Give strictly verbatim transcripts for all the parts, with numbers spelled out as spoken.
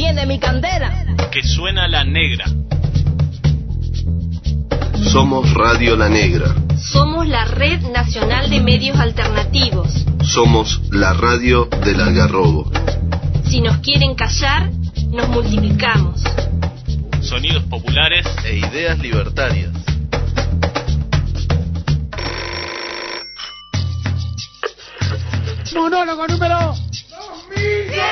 viene mi candela. Que suena la negra. Somos Radio La Negra. Somos la Red Nacional de Medios Alternativos. Somos la radio del Algarrobo. Si nos quieren callar, nos multiplicamos. Sonidos populares e ideas libertarias. Monólogo número dos mil diez.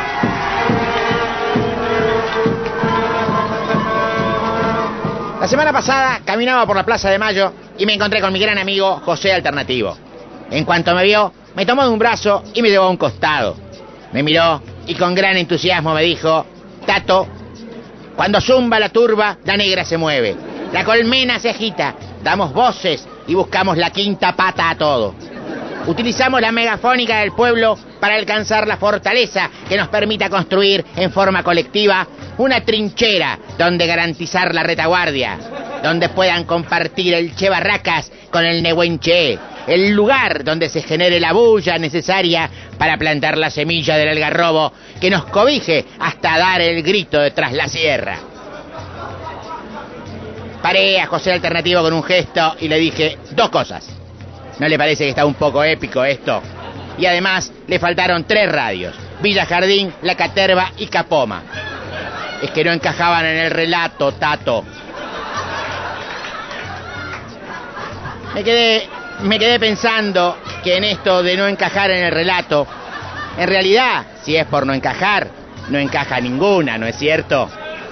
La semana pasada caminaba por la Plaza de Mayo y me encontré con mi gran amigo José Alternativo. En cuanto me vio, me tomó de un brazo y me llevó a un costado. Me miró y con gran entusiasmo me dijo: Tato, cuando zumba la turba, la negra se mueve. La colmena se agita, damos voces y buscamos la quinta pata a todo. Utilizamos la megafónica del pueblo para alcanzar la fortaleza que nos permita construir en forma colectiva una trinchera donde garantizar la retaguardia, donde puedan compartir el Che Barracas con el Nehuenche, el lugar donde se genere la bulla necesaria para plantar la semilla del algarrobo que nos cobije hasta dar el grito de tras la sierra. Paré a José Alternativo con un gesto y le dije dos cosas. ¿No le parece que está un poco épico esto? Y además le faltaron tres radios: Villa Jardín, La Caterva y Capoma. Es que no encajaban en el relato, Tato. Me quedé, me quedé pensando que en esto de no encajar en el relato, en realidad, si es por no encajar, no encaja ninguna, ¿no es cierto?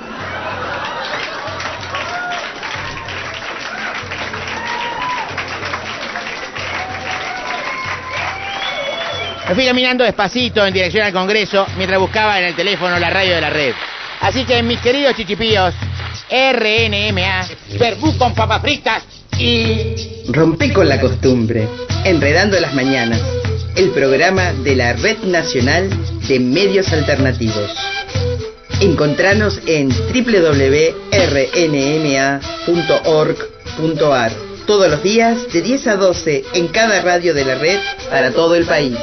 Me fui caminando despacito en dirección al Congreso mientras buscaba en el teléfono la radio de la red. Así que, mis queridos chichipíos, R N M A, verbú con papas fritas y... Rompé con la costumbre, Enredando las Mañanas, el programa de la Red Nacional de Medios Alternativos. Encontranos en doble u doble u doble u punto r n m a punto org punto a r todos los días de diez a doce en cada radio de la red para todo el país.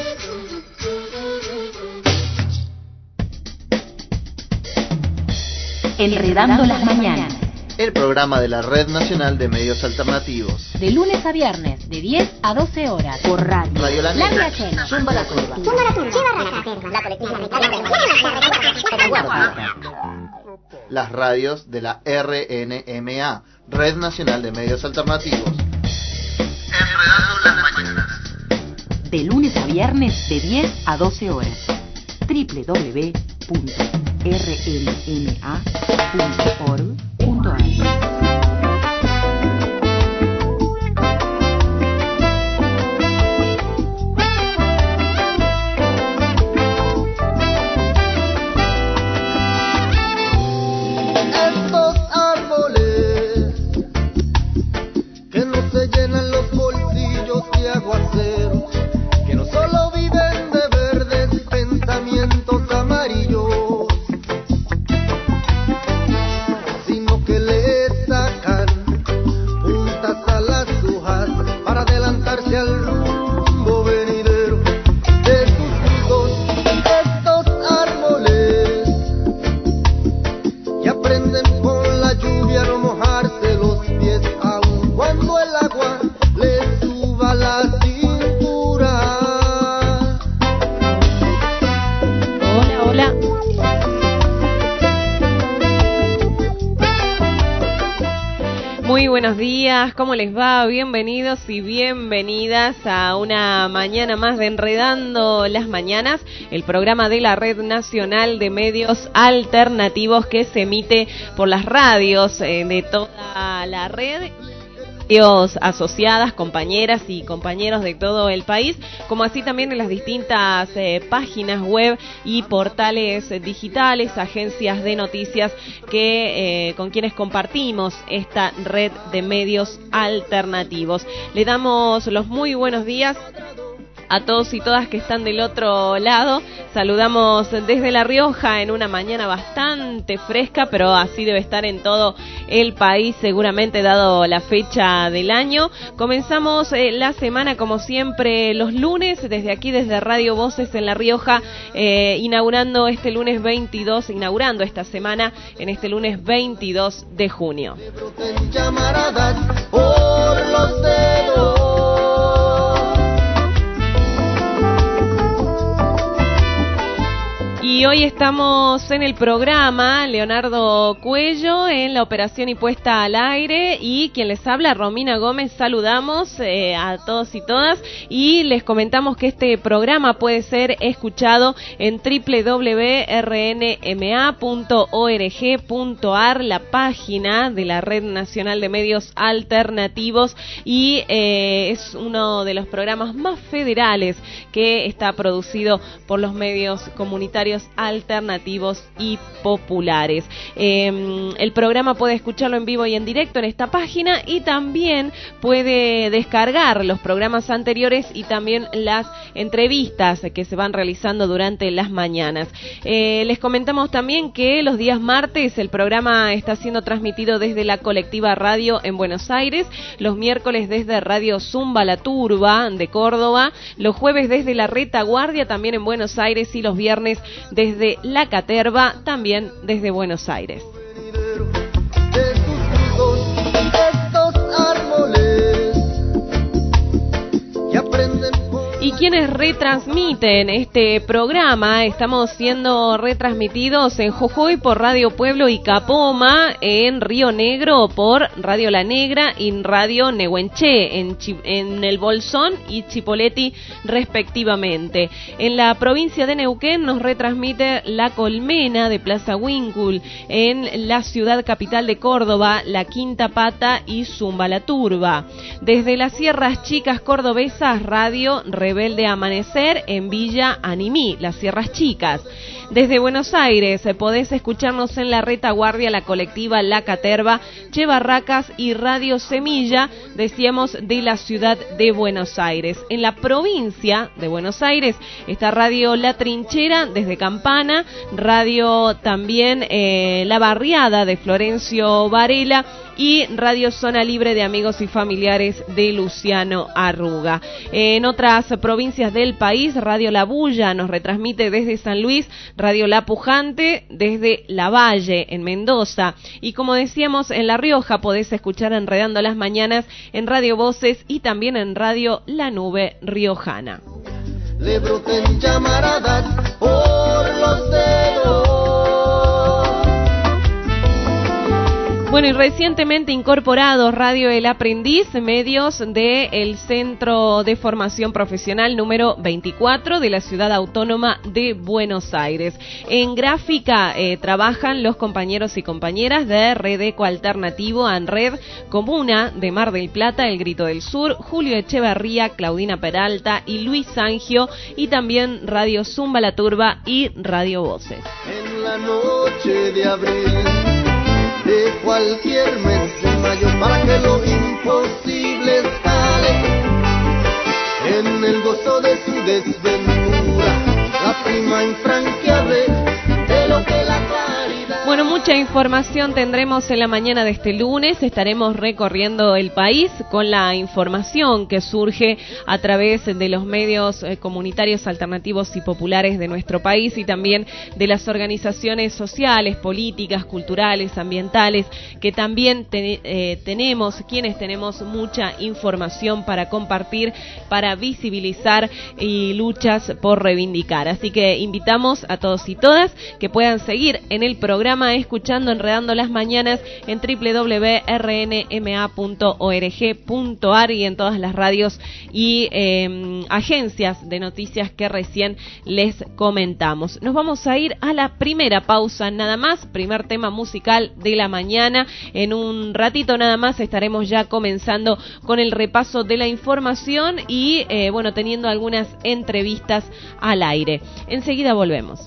Enredando las Mañanas, el programa de la Red Nacional de Medios Alternativos. de lunes a viernes, de diez a doce horas, por radio. Radio La Negra. La Viajera. Zumba la Turba. Zumba la Turba. La colectiva. Las radios de la R N M A, Red Nacional de Medios Alternativos. Enredando las Mañanas. De lunes a viernes, de diez a doce horas. doble u doble u doble u punto r n m a punto org punto a r. Buenos días, ¿cómo les va? Bienvenidos y bienvenidas a una mañana más de Enredando las Mañanas, el programa de la Red Nacional de Medios Alternativos que se emite por las radios eh, de toda la red. Asociadas, compañeras y compañeros de todo el país, como así también en las distintas eh, páginas web y portales eh, digitales, agencias de noticias que eh, con quienes compartimos esta red de medios alternativos. Le damos los muy buenos días a todos y todas que están del otro lado. Saludamos desde La Rioja en una mañana bastante fresca, pero así debe estar en todo el país, seguramente dado la fecha del año. Comenzamos eh, la semana como siempre los lunes, desde aquí, desde Radio Voces en La Rioja, eh, inaugurando este lunes veintidós, inaugurando esta semana en este lunes veintidós de junio. Por los dedos. Y hoy estamos en el programa, Leonardo Cuello en la operación y puesta al aire, y quien les habla, Romina Gómez. Saludamos eh, a todos y todas y les comentamos que este programa puede ser escuchado en doble u doble u doble u punto r n m a punto org punto a r, la página de la Red Nacional de Medios Alternativos, y eh, es uno de los programas más federales que está producido por los medios comunitarios alternativos y populares. Eh, el programa puede escucharlo en vivo y en directo en esta página, y también puede descargar los programas anteriores y también las entrevistas que se van realizando durante las mañanas. Eh, les comentamos también que los días martes el programa está siendo transmitido desde la Colectiva Radio en Buenos Aires, los miércoles desde Radio Zumba La Turba de Córdoba, los jueves desde La Retaguardia también en Buenos Aires, y los viernes desde La Caterva, también desde Buenos Aires. Y quienes retransmiten este programa, estamos siendo retransmitidos en Jujuy por Radio Pueblo y Capoma, en Río Negro por Radio La Negra y Radio Nehuenché, en, Chi- en El Bolsón y Chipoleti respectivamente. En la provincia de Neuquén nos retransmite La Colmena de Plaza Huíncul, en la ciudad capital de Córdoba, La Quinta Pata y Zumba La Turba. Desde las Sierras Chicas Cordobesas, Radio Rebelde Amanecer en Villa Animí, las Sierras Chicas. Desde Buenos Aires eh, podés escucharnos en La Retaguardia, la Colectiva La Caterva, Che Barracas y Radio Semilla, decíamos, de la ciudad de Buenos Aires. En la provincia de Buenos Aires está Radio La Trinchera desde Campana, Radio también eh, La Barriada de Florencio Varela, y Radio Zona Libre de Amigos y Familiares de Luciano Arruga. En otras provincias del país, Radio La Bulla nos retransmite desde San Luis, Radio La Pujante desde La Valle en Mendoza, y como decíamos, en La Rioja podés escuchar Enredando las Mañanas en Radio Voces y también en Radio La Nube Riojana. Le broten llamaradas por los dedos. Bueno, y recientemente incorporados Radio El Aprendiz, medios del Centro de Formación Profesional número veinticuatro de la Ciudad Autónoma de Buenos Aires. En gráfica eh, trabajan los compañeros y compañeras de Red Eco Alternativo, ANRED, Comuna de Mar del Plata, El Grito del Sur, Julio Echeverría, Claudina Peralta y Luis Sangio, y también Radio Zumba La Turba y Radio Voces. En la noche de abril de cualquier mes de mayo, para que lo imposible escale en el gozo de su desventura, la prima infranqueable de lo que la claridad. Bueno, mucha información tendremos en la mañana de este lunes. Estaremos recorriendo el país con la información que surge a través de los medios eh, comunitarios alternativos y populares de nuestro país, y también de las organizaciones sociales, políticas, culturales, ambientales, que también te, eh, tenemos, quienes tenemos mucha información para compartir, para visibilizar y luchas por reivindicar. Así que invitamos a todos y todas que puedan seguir en el programa escuchando Enredando las Mañanas en doble u doble u doble u punto r n m a punto org punto a r y en todas las radios y eh, agencias de noticias que recién les comentamos. Nos vamos a ir a la primera pausa nada más, primer tema musical de la mañana. En un ratito nada más estaremos ya comenzando con el repaso de la información y eh, bueno, teniendo algunas entrevistas al aire. Enseguida volvemos.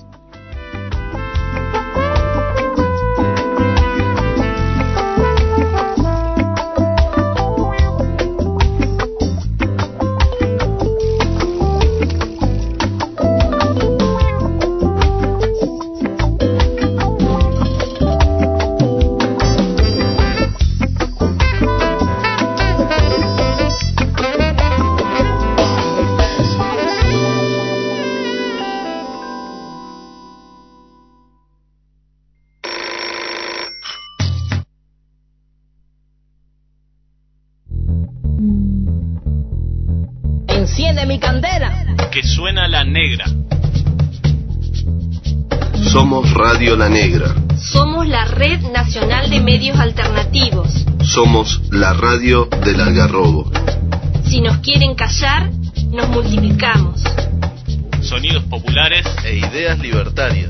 de mi candela. Que suena la negra. Somos Radio La Negra. Somos la Red Nacional de Medios Alternativos. Somos la radio del Algarrobo. Si nos quieren callar, nos multiplicamos. Sonidos populares e ideas libertarias.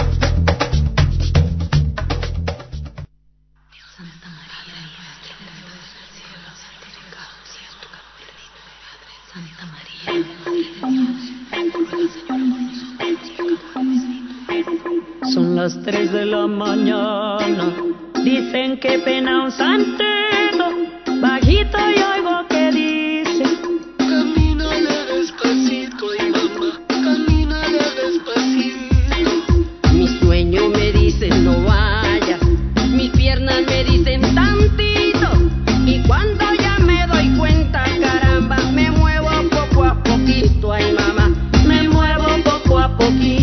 Son las tres de la mañana, dicen que pena un santero, bajito y oigo que dice: camínale despacito, y mamá, camínale despacito. Mi sueño me dice no vayas, mis piernas me dicen tantito, y cuando ya me doy cuenta, caramba, me muevo poco a poquito, ay mamá, me muevo poco a poquito.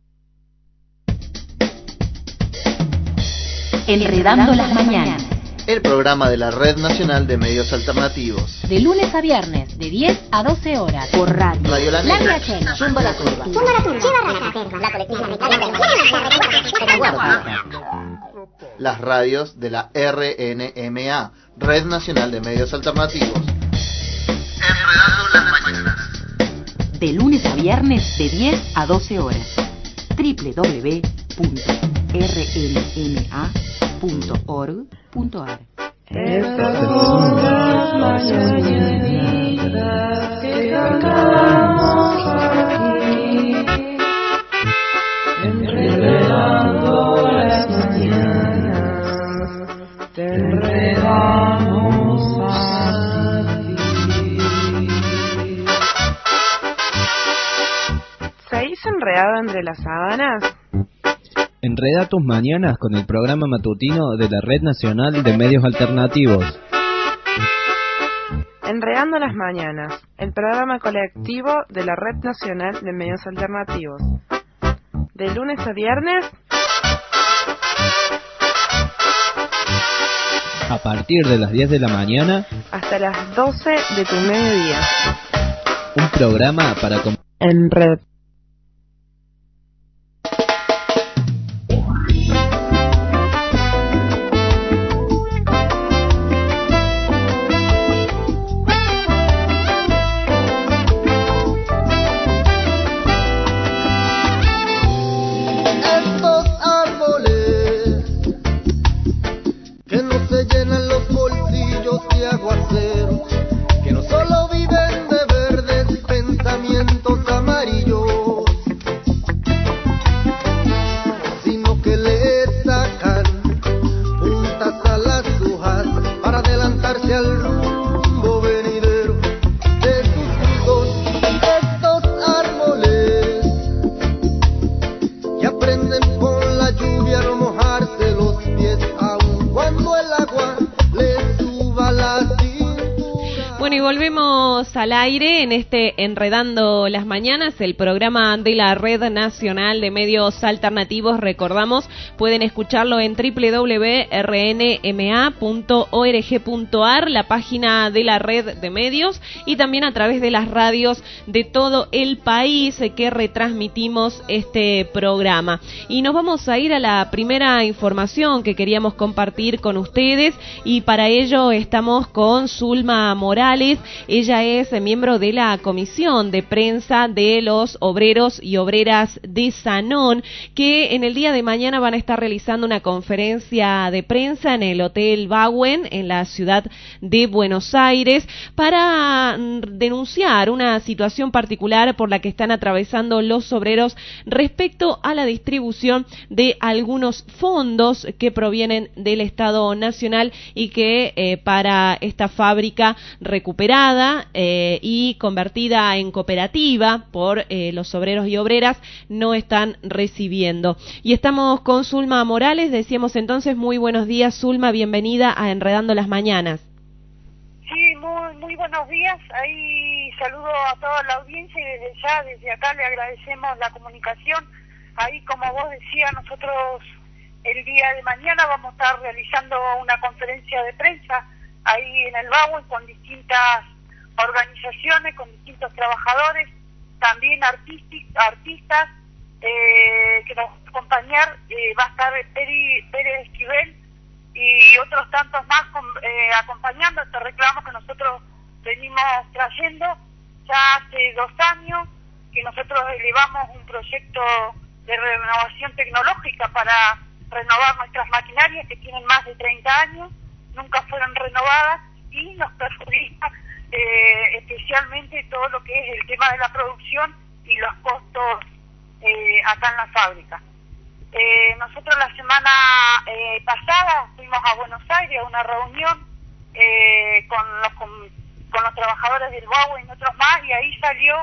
Enredando las mañanas. el programa de la Red Nacional de Medios Alternativos. De lunes a viernes, de diez a doce horas, por radio. Radio La Negra. Zumba la curva. Zumba la curva. La colectiva. Las radios de la R N M A, Red Nacional de Medios Alternativos. Enredando las mañanas. De lunes a viernes, de diez a doce horas. doble u doble u doble u punto r n m a punto org punto a r. Estas son las mañanitas que cantamos aquí, enredando las mañanas, te enredamos a ti. ¿Seguís enredado entre las sábanas? Enreda tus mañanas con el programa matutino de la Red Nacional de Medios Alternativos. Enredando las mañanas, el programa colectivo de la Red Nacional de Medios Alternativos. De lunes a viernes, a partir de las diez de la mañana, hasta las doce de tu mediodía. Un programa para... En red. Que no solo viven de verdes pensamientos amarillos, sino que le sacan puntas a las hojas para adelantarse al rumbo venidero de sus frutos. Estos árboles que aprenden con la lluvia a no mojarse los pies, aun cuando el agua les suba la cintura. Bueno, y volvemos al aire en este Enredando las Mañanas, el programa de la Red Nacional de Medios Alternativos. Recordamos, pueden escucharlo en doble u doble u doble u punto r n m a punto org punto a r, la página de la red de medios, y también a través de las radios de todo el país que retransmitimos este programa. Y nos vamos a ir a la primera información que queríamos compartir con ustedes, y para ello estamos con Zulma Morales. Ella es miembro de la Comisión de Prensa de los Obreros y Obreras de Sanón, que en el día de mañana van a estar realizando una conferencia de prensa en el Hotel Bauen, en la ciudad de Buenos Aires, para denunciar una situación particular por la que están atravesando los obreros respecto a la distribución de algunos fondos que provienen del Estado Nacional y que eh, para esta fábrica recuperada eh, y convertida en cooperativa por eh, los obreros y obreras no están recibiendo. Y estamos con Zulma Morales. Decíamos entonces, muy buenos días, Zulma, bienvenida a Enredando las Mañanas. Sí, muy, muy buenos días. Ahí saludo a toda la audiencia y desde ya, desde acá le agradecemos la comunicación. Ahí, como vos decías, nosotros el día de mañana vamos a estar realizando una conferencia de prensa ahí en el Bauen con distintas organizaciones, con distintos trabajadores, también artistas, artistas eh, que nos van a acompañar. Eh, va a estar Peri, Pérez Esquivel y otros tantos más con, eh, acompañando este reclamo que nosotros venimos trayendo ya hace dos años, que nosotros elevamos un proyecto de renovación tecnológica para renovar nuestras maquinarias que tienen más de treinta años, nunca fueron renovadas y nos perjudica eh, especialmente todo lo que es el tema de la producción y los costos eh, acá en la fábrica. Eh, nosotros la semana eh, pasada fuimos a Buenos Aires a una reunión eh, con, los, con, con los trabajadores del Bauen y otros más, y ahí salió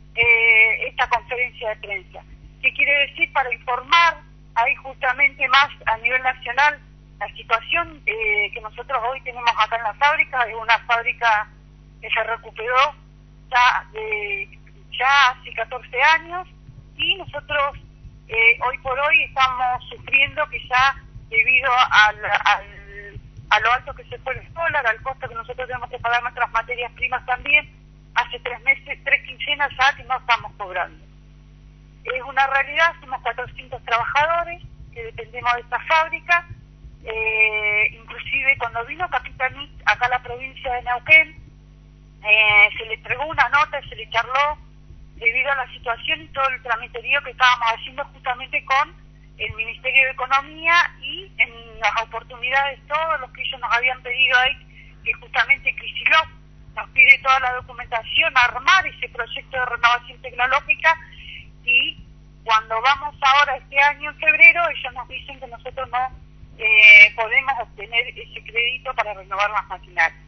eh, esta conferencia de prensa. ¿Qué quiere decir? Para informar ahí justamente más a nivel nacional la situación eh, que nosotros hoy tenemos acá en la fábrica. Es una fábrica que se recuperó ya, de, ya hace catorce años, y nosotros eh, hoy por hoy estamos sufriendo que ya debido al, al, a lo alto que se fue el dólar, al costo que nosotros tenemos que pagar nuestras materias primas también, hace tres meses, tres quincenas ya que no estamos cobrando. Es una realidad, somos cuatrocientos trabajadores que dependemos de esta fábrica, eh, inclusive cuando vino Capitanit acá a la provincia de Neuquén, eh, se le entregó una nota, se le charló debido a la situación y todo el tramiterío que estábamos haciendo justamente con el Ministerio de Economía y en las oportunidades, todos los que ellos nos habían pedido ahí, que justamente Crisiló nos pide toda la documentación, armar ese proyecto de renovación tecnológica, y cuando vamos ahora este año en febrero, ellos nos dicen que nosotros no eh, podemos obtener ese crédito para renovar las maquinarias.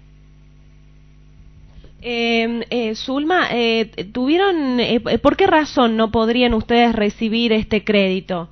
Eh, eh, Zulma, eh, tuvieron, eh, ¿por qué razón no podrían ustedes recibir este crédito?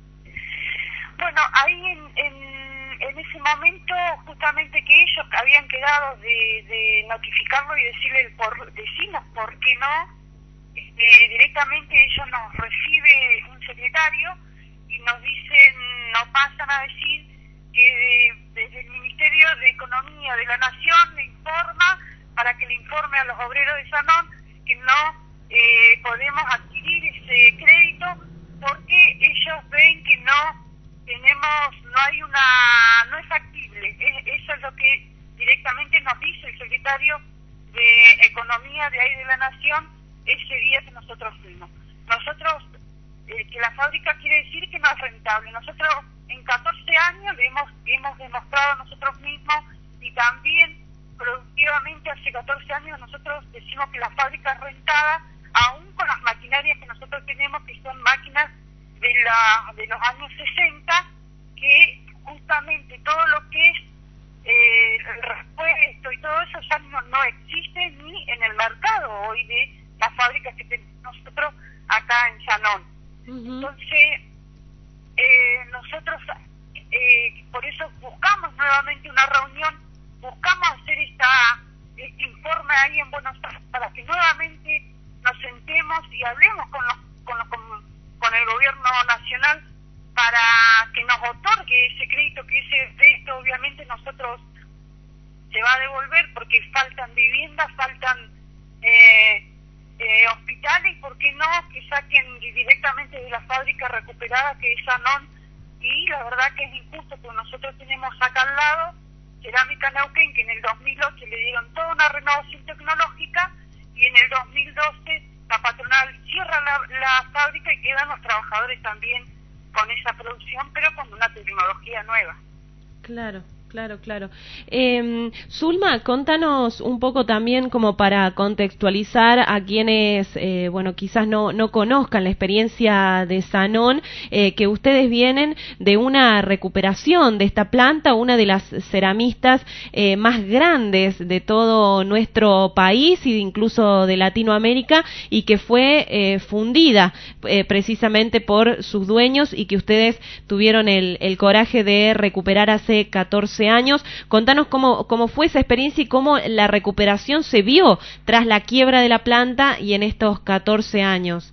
Bueno, ahí en, en, en ese momento, justamente que ellos habían quedado de, de notificarlo y decirle el por, decirnos por qué no, este, directamente ellos nos recibe un secretario y nos dicen, nos pasan a decir que de, desde el Ministerio de Economía de la Nación le informa, para que le informe a los obreros de Sanón, que no eh, podemos adquirir ese crédito porque ellos ven que no tenemos, no hay una, no es factible. Es, eso es lo que directamente nos dice el secretario de Economía de ahí de la Nación ese día que nosotros fuimos. Nosotros, eh, que la fábrica quiere decir que no es rentable. Nosotros en catorce años le hemos, hemos demostrado nosotros mismos, y también productivamente hace catorce años nosotros decimos que la fábrica es rentada, aún con las maquinarias que nosotros tenemos, que son máquinas de la de los años sesenta, que justamente todo lo que es eh, el repuesto y todo eso ya no, no existe ni en el mercado hoy de las fábricas que tenemos nosotros acá en Sanón. Uh-huh. Entonces eh, nosotros eh, por eso buscamos nuevamente una reunión, buscamos hacer esta este informe ahí en Buenos Aires para que nuevamente nos sentemos y hablemos con los, con, los, con, con el gobierno nacional para que nos otorgue ese crédito, que ese crédito obviamente nosotros se va a devolver porque faltan viviendas, faltan eh, eh, hospitales, y por qué no que saquen directamente de la fábrica recuperada que es Sanón. Y la verdad que es injusto porque nosotros tenemos acá al lado Cerámica Neuquén, que en el dos mil ocho le dieron toda una renovación tecnológica, y en el dos mil doce la patronal cierra la, la fábrica y quedan los trabajadores también con esa producción, pero con una tecnología nueva. Claro. Claro, claro. Eh, Zulma, contanos un poco también como para contextualizar a quienes, eh, bueno, quizás no, no conozcan la experiencia de Sanón, eh, que ustedes vienen de una recuperación de esta planta, una de las ceramistas eh, más grandes de todo nuestro país y incluso de Latinoamérica, y que fue eh, fundida eh, precisamente por sus dueños y que ustedes tuvieron el, el coraje de recuperar hace catorce años. Contanos cómo, cómo fue esa experiencia y cómo la recuperación se vio tras la quiebra de la planta y en estos catorce años.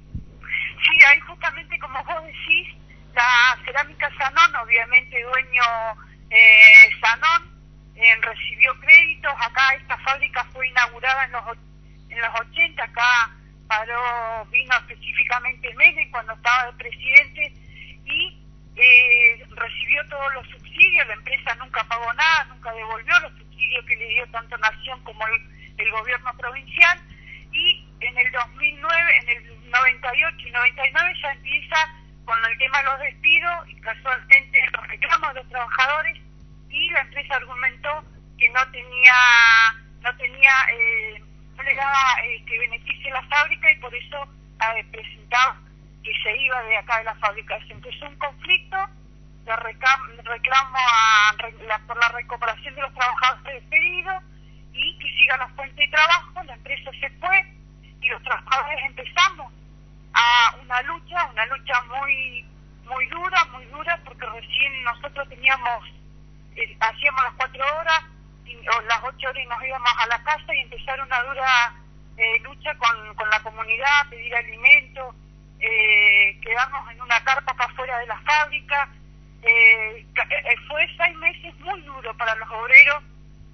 Sí, ahí justamente como vos decís, la Cerámica Sanón, obviamente dueño eh, Sanón, eh, recibió créditos. Acá esta fábrica fue inaugurada en los, en los ochenta, acá paró, vino específicamente Menem cuando estaba de presidente, y eh, recibió todos los subsidios. La empresa nunca pagó nada, nunca devolvió los subsidios que le dio tanto Nación como el, el gobierno provincial, y en el dos mil nueve, en el noventa y ocho y noventa y nueve ya empieza con el tema de los despidos y casualmente los reclamos de los trabajadores, y la empresa argumentó que no tenía no tenía eh, no le daba eh, que beneficie la fábrica, y por eso eh, presentaba que se iba de acá de la fábrica. Se empezó un conflicto de reclamo, reclamo a, la, por la recuperación de los trabajadores despedidos y que siga la fuente de trabajo. La empresa se fue y los trabajadores empezamos a una lucha, una lucha muy muy dura, muy dura, porque recién nosotros teníamos, eh, hacíamos las cuatro horas y, o las ocho horas y nos íbamos a la casa, y empezar una dura eh, lucha con, con la comunidad, pedir alimentos. Eh, quedamos en una carpa acá afuera de la fábrica. Eh, eh, fue seis meses muy muy duro para los obreros,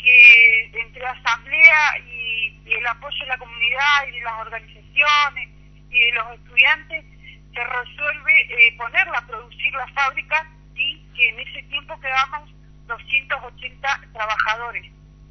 que entre la asamblea y, y el apoyo de la comunidad y de las organizaciones y de los estudiantes se resuelve eh, ponerla a producir la fábrica, y que en ese tiempo quedamos doscientos ochenta trabajadores.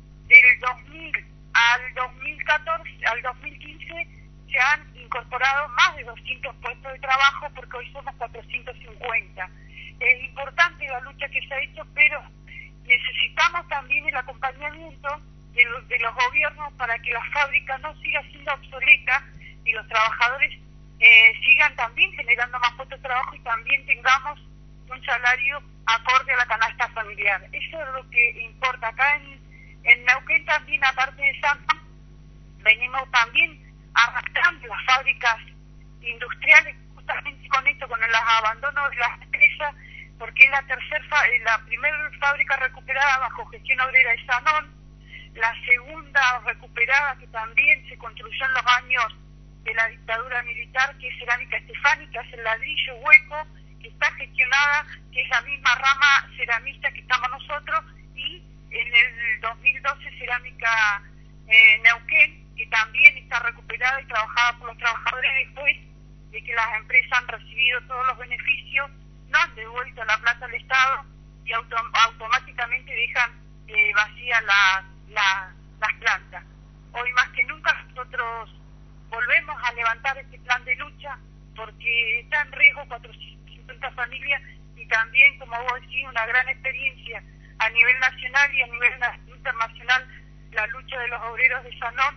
Del dos mil al dos mil catorce, al dos mil quince se han incorporado más de doscientos puestos de trabajo, porque hoy somos cuatrocientos cincuenta. Es importante la lucha que se ha hecho, pero necesitamos también el acompañamiento de los, de los gobiernos para que la fábrica no siga siendo obsoleta y los trabajadores eh, sigan también generando más puestos de trabajo y también tengamos un salario acorde a la canasta familiar. Eso es lo que importa. Acá en, en Neuquén también, aparte de Santa, venimos también arrastrando las fábricas industriales justamente con esto, con el abandono de las empresas, porque es la tercera, la primera fábrica recuperada bajo gestión obrera de Sanón, la segunda recuperada que también se construyó en los años de la dictadura militar, que es Cerámica Estefani, que hace el ladrillo hueco, que está gestionada, que es la misma rama ceramista que estamos nosotros, y en el dos mil doce Cerámica eh, Neuquén, que también está recuperada y trabajada por los trabajadores después de que las empresas han recibido todos los beneficios, no han devuelto la plata al Estado y autom automáticamente dejan eh, vacías la, la, las plantas. Hoy más que nunca nosotros volvemos a levantar este plan de lucha, porque está en riesgo cuatrocientas cincuenta familias, y también, como vos decís, una gran experiencia a nivel nacional y a nivel internacional la lucha de los obreros de Sanón.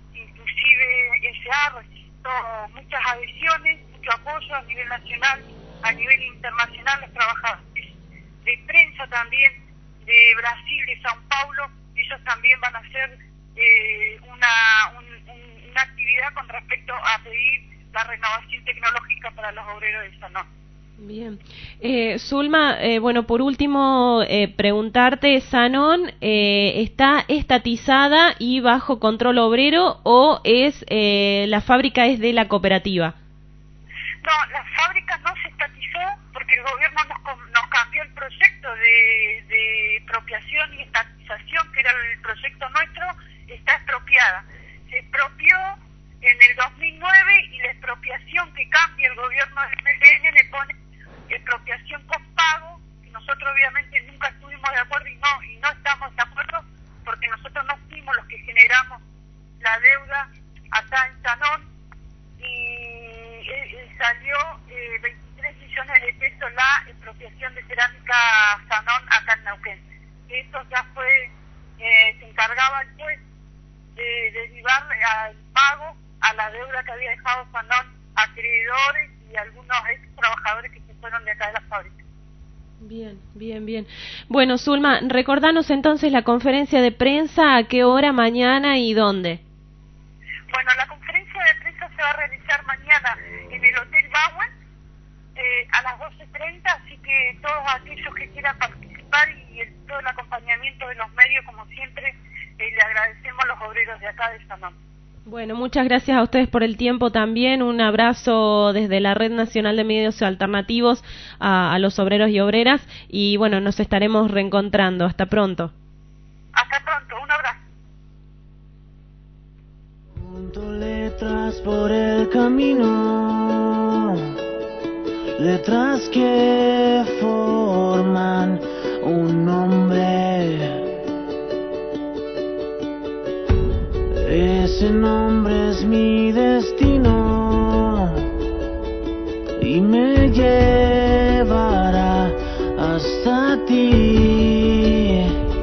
Inclusive S A recibió muchas adhesiones, mucho apoyo a nivel nacional, a nivel internacional. Los trabajadores de prensa también de Brasil, de São Paulo, ellos también van a hacer eh, una, un, un, una actividad con respecto a pedir la renovación tecnológica para los obreros de Sanón. Bien. Eh, Zulma, eh, bueno, por último, eh, preguntarte, ¿Sanón eh, está estatizada y bajo control obrero, o es eh, la fábrica es de la cooperativa? No, la fábrica no se estatizó porque el gobierno nos, nos cambió el proyecto de, de expropiación y estatización, que era el proyecto nuestro, está expropiada. Se expropió en el dos mil nueve, y la expropiación que cambia el gobierno del M P N le pone expropiación con pago, que nosotros obviamente nunca estuvimos de acuerdo y no y no estamos de acuerdo, porque nosotros no fuimos los que generamos la deuda acá en Sanón, y eh, salió eh, veintitrés millones de pesos la expropiación de Cerámica Sanón acá en Neuquén. Eso ya fue, eh, se encargaba el juez de derivar al pago a la deuda que había dejado Sanón a acreedores y algunos ex trabajadores que se fueron de acá de la fábrica. Bien, bien, bien. Bueno, Zulma, recordanos entonces la conferencia de prensa, a qué hora, mañana y dónde. Bueno, la conferencia de prensa se va a realizar mañana en el Hotel Bowen eh, a las doce treinta, así que todos aquellos que quieran participar y el, todo el acompañamiento de los medios, como siempre, eh, le agradecemos a los obreros de acá de Sanón. Bueno, muchas gracias a ustedes por el tiempo también. Un abrazo desde la Red Nacional de Medios Alternativos a, a los obreros y obreras. Y bueno, nos estaremos reencontrando. Hasta pronto. Hasta pronto, un abrazo. Junto letras por el camino, letras que forman un nombre. Ese nombre es mi destino y me llevará hasta ti.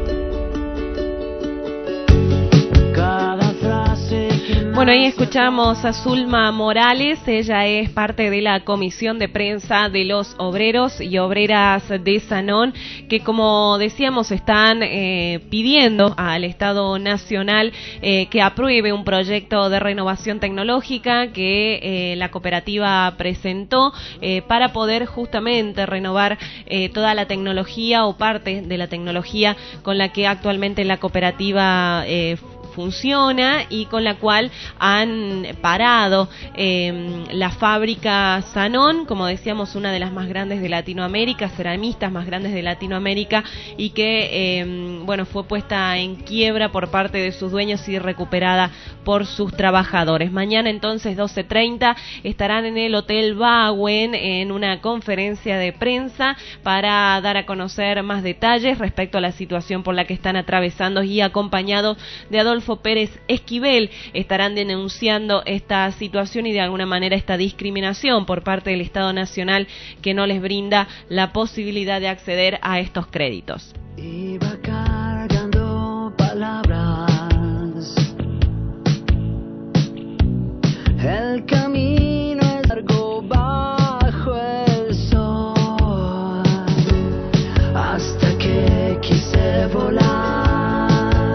Cada frase que Bueno, ahí escuchamos a Zulma Morales. Ella es parte de la Comisión de Prensa de los Obreros y Obreras de Sanón, que, como decíamos, están eh, pidiendo al Estado Nacional eh, que apruebe un proyecto de renovación tecnológica que eh, la cooperativa presentó eh, para poder justamente renovar eh, toda la tecnología o parte de la tecnología con la que actualmente la cooperativa eh, funciona y con la cual han parado eh, la fábrica Sanón, como decíamos, una de las más grandes de Latinoamérica, ceramistas más grandes de Latinoamérica, y que eh, bueno, fue puesta en quiebra por parte de sus dueños y recuperada por sus trabajadores. Mañana entonces doce treinta estarán en el Hotel Bauen en una conferencia de prensa para dar a conocer más detalles respecto a la situación por la que están atravesando, y acompañados de Adolfo Pérez Esquivel estarán denunciando esta situación y de alguna manera esta discriminación por parte del Estado Nacional que no les brinda la posibilidad de acceder a estos créditos. Iba cargando palabras, el camino es largo bajo el sol, hasta que quise volar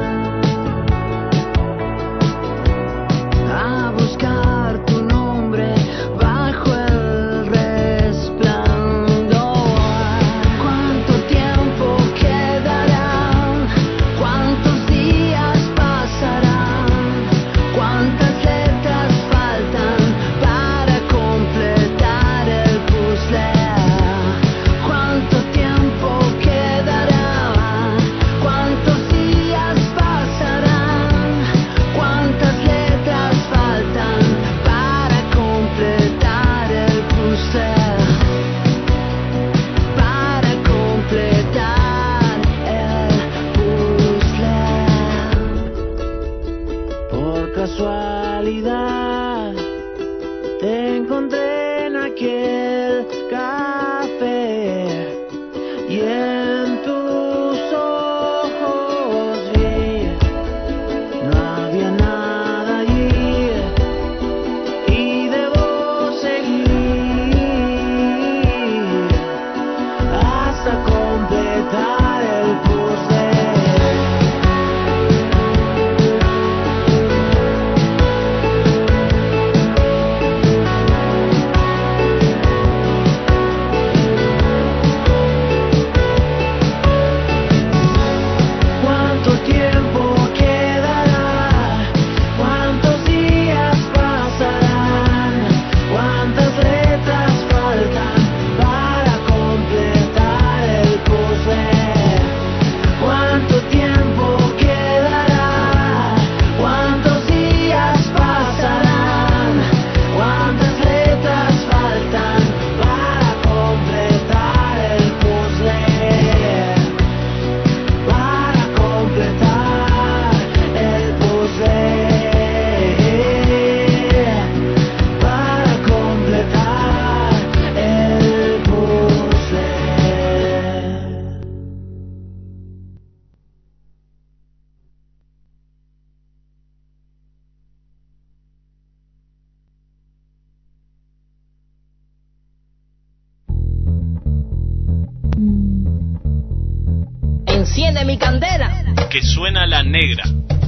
a buscar tu nombre bajo el resplandor. ¿Cuánto tiempo quedará? ¿Cuántos días pasarán? ¿Cuántas letras faltan para completar el puzzle? ¿Cuánto tiempo quedará? ¿Cuántos días pasarán? ¿Cuántas letras faltan para completar el puzzle? Para completar el puzzle. Por casualidad te encontré en aquel café y en tus ojos vi, no había nada allí y debo seguir hasta completar el puzzle. ¿Cuánto tiempo quedará? ¿Cuántos días pasarán? ¿Cuántas letras faltan para completar el puzzle? ¿Cuánto tiempo quedará? ¿Cuántos días pasarán? ¿Cuántas letras faltan para completar el puzzle? Para completar el puzzle, para completar el puzzle. Enciende mi candela. Que suena la negra.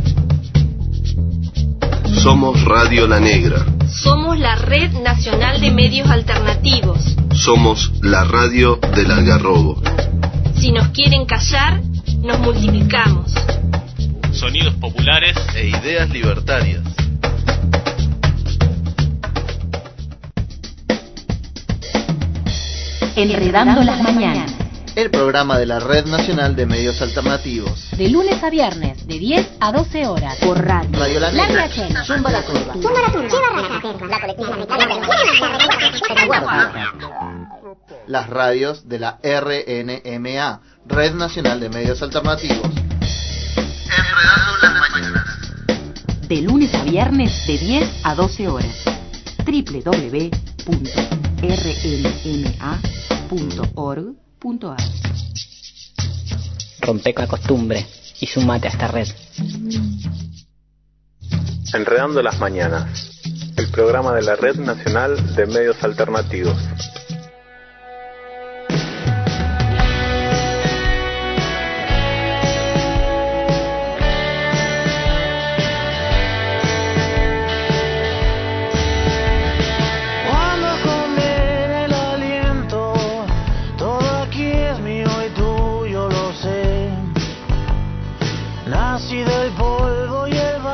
Somos Radio La Negra. Somos la Red Nacional de Medios Alternativos. Somos la radio del Algarrobo. Si nos quieren callar, nos multiplicamos. Sonidos populares e ideas libertarias. Enredando las mañanas. El programa de la Red Nacional de Medios Alternativos. De lunes a viernes, de diez a doce horas. Por radio. Radio La Negra. La Cheña. Zumba la curva. Zumba la curva. La colectiva. Las radios de la R N M A, Red Nacional de Medios Alternativos. Enredando las mañanas. De lunes a viernes, de diez a doce horas. doble u doble u doble u punto r n m a punto org punto a r. Rompe con la costumbre y sumate a esta red. Enredando las mañanas, el programa de la Red Nacional de Medios Alternativos. Nací del polvo y el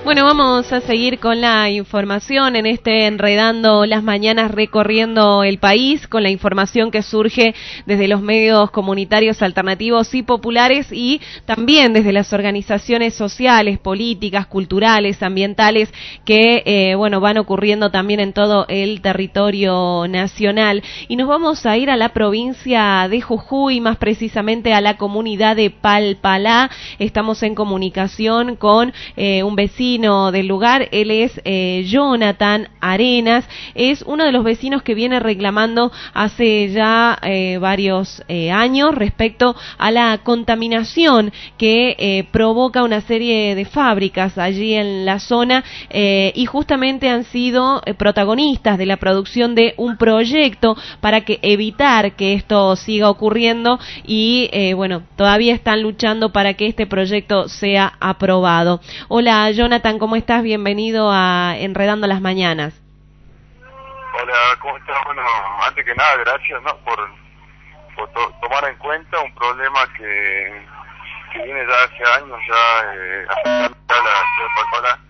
Bueno, vamos a seguir con la información en este Enredando las Mañanas, recorriendo el país con la información que surge desde los medios comunitarios alternativos y populares y también desde las organizaciones sociales, políticas, culturales, ambientales que, eh, bueno, van ocurriendo también en todo el territorio nacional. Y nos vamos a ir a la provincia de Jujuy, más precisamente a la comunidad de Palpalá. Estamos en comunicación con eh, un vecino del lugar. Él es eh, Jonathan Arenas, es uno de los vecinos que viene reclamando hace ya eh, varios eh, años respecto a la contaminación que eh, provoca una serie de fábricas allí en la zona eh, y justamente han sido eh, protagonistas de la producción de un proyecto para que evitar que esto siga ocurriendo y eh, bueno, todavía están luchando para que este proyecto sea aprobado. Hola Jonathan, ¿cómo estás? Bienvenido a Enredando las Mañanas. Hola, ¿cómo estás? Bueno, antes que nada, gracias, ¿no? por, por to tomar en cuenta un problema que, que viene ya hace años ya eh, afectando a la ciudad de Palpalá.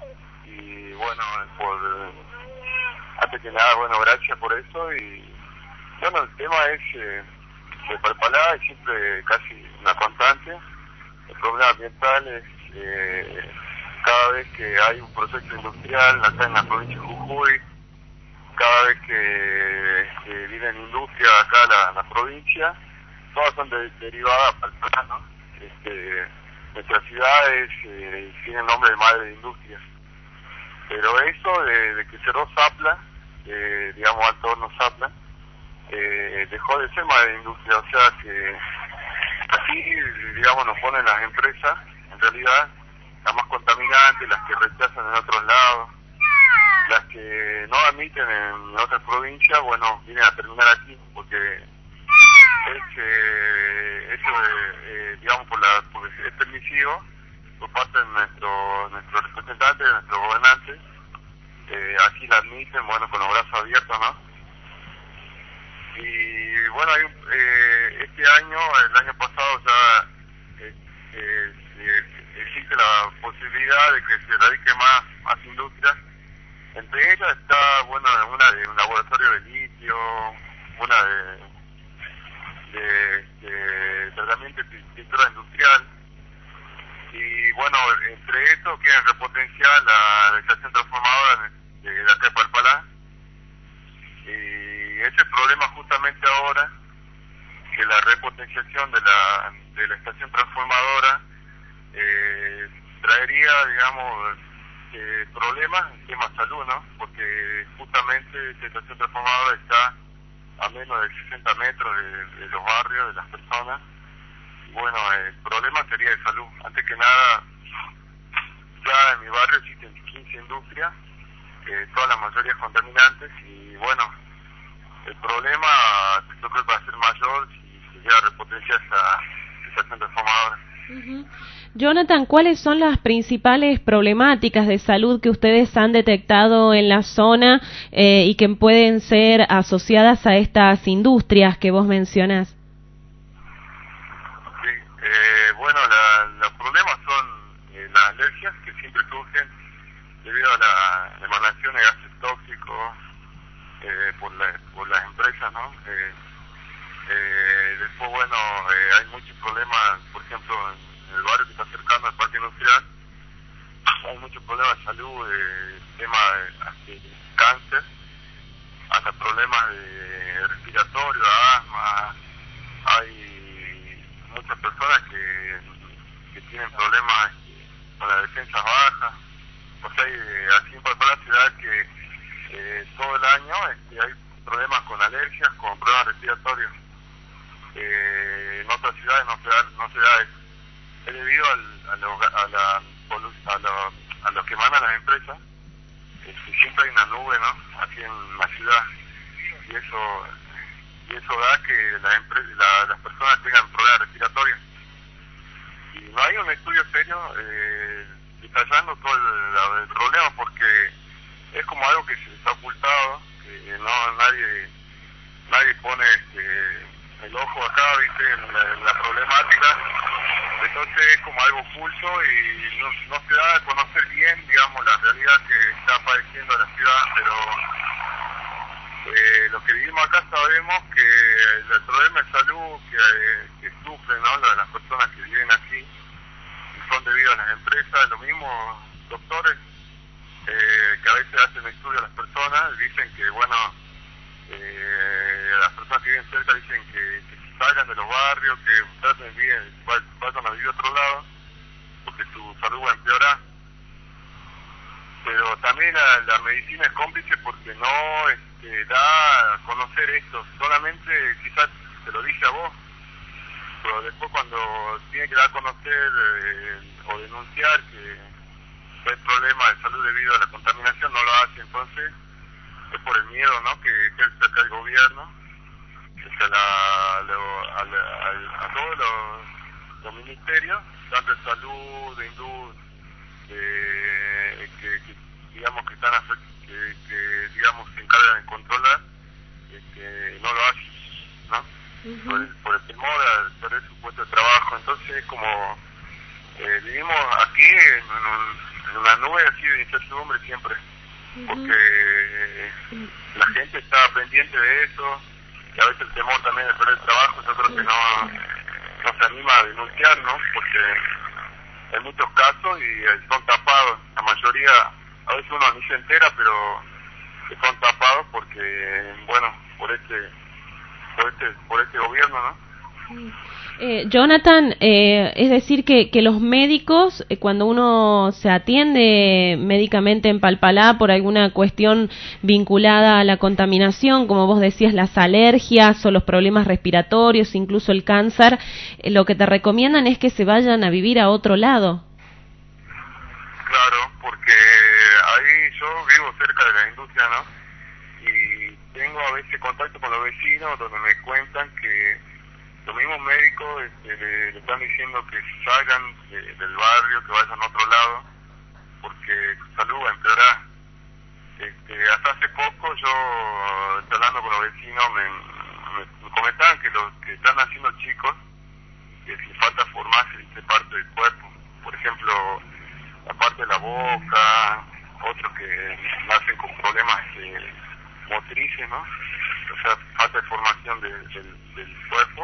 Y bueno, por, antes que nada, bueno, gracias por eso. Y bueno, el tema es eh, que Palpalá es siempre casi una constante. El problema ambiental es eh, cada vez que hay un proyecto industrial acá en la provincia de Jujuy, cada vez que, que vienen industria acá a la, la provincia, todas son de, derivadas al plano. Este, nuestra ciudad es, eh, tiene el nombre de madre de industria. Pero eso de, de que cerró Zapla, eh, digamos Alto Horno Zapla, eh, dejó de ser madre de industria, o sea que así, digamos, nos ponen las empresas, en realidad, las más contaminantes, las que rechazan en otros lados, las que no admiten en otras provincias, bueno, vienen a terminar aquí, porque es, eh, eso, eh, eh, digamos, por la, porque es permisivo por parte de nuestro, nuestro representante, de nuestro gobernante, eh, aquí la admiten, bueno, con los brazos abiertos, ¿no? Y bueno, hay un, eh, este año, el año pasado ya eh, eh, eh, existe la posibilidad de que se radique más, más industrias. Entre ellas está, bueno, una de un laboratorio de litio, una de, de, de tratamiento de pintura industrial. Y bueno, entre esto quieren repotenciar la, la estación transformadora de, de acá de Palpalá. Y ese problema justamente ahora, que la repotenciación de la, de la estación transformadora eh, traería, digamos, eh, problemas en tema de salud, ¿no? Porque justamente esta estación transformadora está a menos de sesenta metros de, de los barrios, de las personas. Y bueno, el problema sería de salud. Antes que nada, ya en mi barrio existen quince industrias, eh, todas las mayorías contaminantes, y bueno, el problema yo creo que va a ser mayor si se llega a repotenciar esa estación transformadora. Uh-huh. Jonathan, ¿cuáles son las principales problemáticas de salud que ustedes han detectado en la zona eh, y que pueden ser asociadas a estas industrias que vos mencionás? Sí, eh, bueno, la, los problemas son eh, las alergias que siempre surgen debido a la, la emanación de gases tóxicos eh, por, la, por las empresas, ¿no? Eh, eh, después, bueno, eh, hay muchos problemas, por ejemplo, en en el barrio que está cercano al parque industrial, hay muchos problemas de salud, eh, tema de, de cáncer, hasta problemas de respiratorio, asma. Hay muchas personas que, que tienen problemas con las defensas bajas. O sea, eh, aquí en Palpalá se da que eh, todo el año este, hay problemas con alergias, con problemas respiratorios. Eh, en otras ciudades no se da, no se da eso. Es debido al, a, lo, a, la, a, lo, a lo que mandan las empresas, este, siempre hay una nube, ¿no? Aquí en la ciudad, y eso y eso da que la empresa, la, las personas tengan problemas respiratorios. Y no hay un estudio serio eh, detallando todo el, el problema, porque es como algo que se está ocultado, que no nadie nadie pone este, el ojo acá, viste, en la, en la problemática. Entonces es como algo oculto y no, no se da a conocer bien, digamos, la realidad que está padeciendo la ciudad, pero eh, los que vivimos acá sabemos que el problema de salud que, eh, que sufren, ¿no?, las personas que viven aquí son debido a las empresas. Los mismos doctores eh, que a veces hacen estudios a las personas dicen que, bueno, eh, las personas que viven cerca dicen que, que salgan de los barrios, que traten bien, vayan a vivir a otro lado, porque su salud va a empeorar. Pero también la, la medicina es cómplice porque no este, da a conocer esto, solamente quizás te lo dice a vos, pero después cuando tiene que dar a conocer eh, o denunciar que hay problemas de salud debido a la contaminación, no lo hace. Entonces es por el miedo, ¿no?, que ejerce acá el gobierno, que a, la, lo, a, la, a, a todos los, los ministerios, tanto de salud, de industria, de, que, que digamos que están que, que digamos se encargan de controlar, que no lo hacen, ¿no? Uh-huh. por, el, por el temor a perder su puesto de trabajo. Entonces es como eh, vivimos aquí en, en, un, en una nube así de incertidumbre siempre, uh-huh. porque eh, la gente está pendiente de eso, y a veces el temor también de perder el trabajo. Yo creo que no, no se anima a denunciar, ¿no?, porque hay muchos casos y eh, son tapados, la mayoría, a veces uno ni se entera, pero son tapados porque, bueno, por este, por este, por este gobierno, ¿no? Eh, Jonathan, eh, es decir que, que los médicos, eh, cuando uno se atiende médicamente en Palpalá por alguna cuestión vinculada a la contaminación, como vos decías, las alergias o los problemas respiratorios, incluso el cáncer, eh, lo que te recomiendan es que se vayan a vivir a otro lado. Claro, porque ahí yo vivo cerca de la industria, ¿no? Y tengo a veces contacto con los vecinos donde me cuentan que los mismos médicos este, le, le están diciendo que salgan de, del barrio, que vayan a otro lado, porque su salud va a empeorar. Este, hasta hace poco yo, hablando con los vecinos, me, me, me comentaban que los que están haciendo chicos, que les falta formarse en parte del cuerpo. Por ejemplo, la parte de la boca, otros que nacen con problemas eh, motrices, ¿no? O sea, falta de formación de, de, del cuerpo.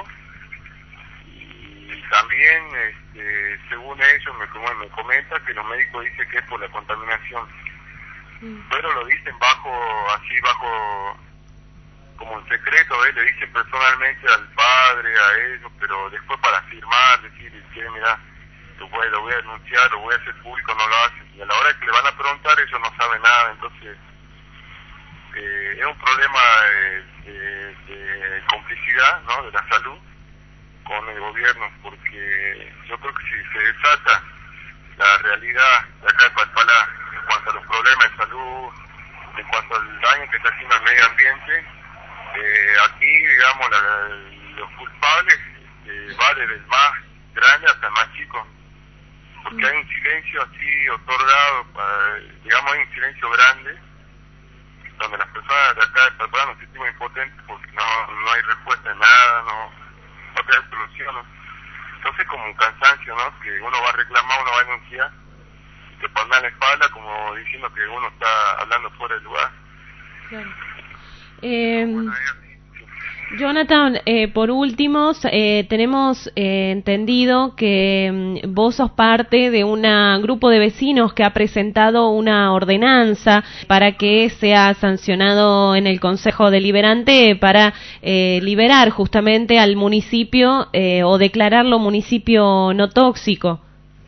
Y también, este, según ellos, me, me comenta que los médicos dicen que es por la contaminación. Mm. Pero lo dicen bajo, así bajo, como en secreto, ¿eh? Le dicen personalmente al padre, a ellos, pero después para firmar, decir, que mira, lo voy, lo voy a denunciar, lo voy a hacer público, no lo hacen. Y a la hora que le van a preguntar, ellos no saben nada. Entonces, eh, es un problema eh, de, de complicidad, ¿no?, de la salud con el gobierno, porque yo creo que si se desata la realidad de acá de Palpalá en cuanto a los problemas de salud, en cuanto al daño que está haciendo al medio ambiente, eh, aquí, digamos, la, los culpables eh, va desde el más grande hasta el más chico, porque hay un silencio así otorgado, para, digamos, hay un silencio grande, donde las personas de acá de Palpalá nos sentimos impotentes porque no, no hay respuesta en nada, no no hay solución. Entonces como un cansancio, ¿no?, que uno va a reclamar, uno va a denunciar, y te palman la espalda como diciendo que uno está hablando fuera del lugar. Claro. Eh, bueno, Jonathan, eh, por último, eh, tenemos eh, entendido que mm, vos sos parte de un grupo de vecinos que ha presentado una ordenanza para que sea sancionado en el Consejo Deliberante para eh, liberar justamente al municipio eh, o declararlo municipio no tóxico.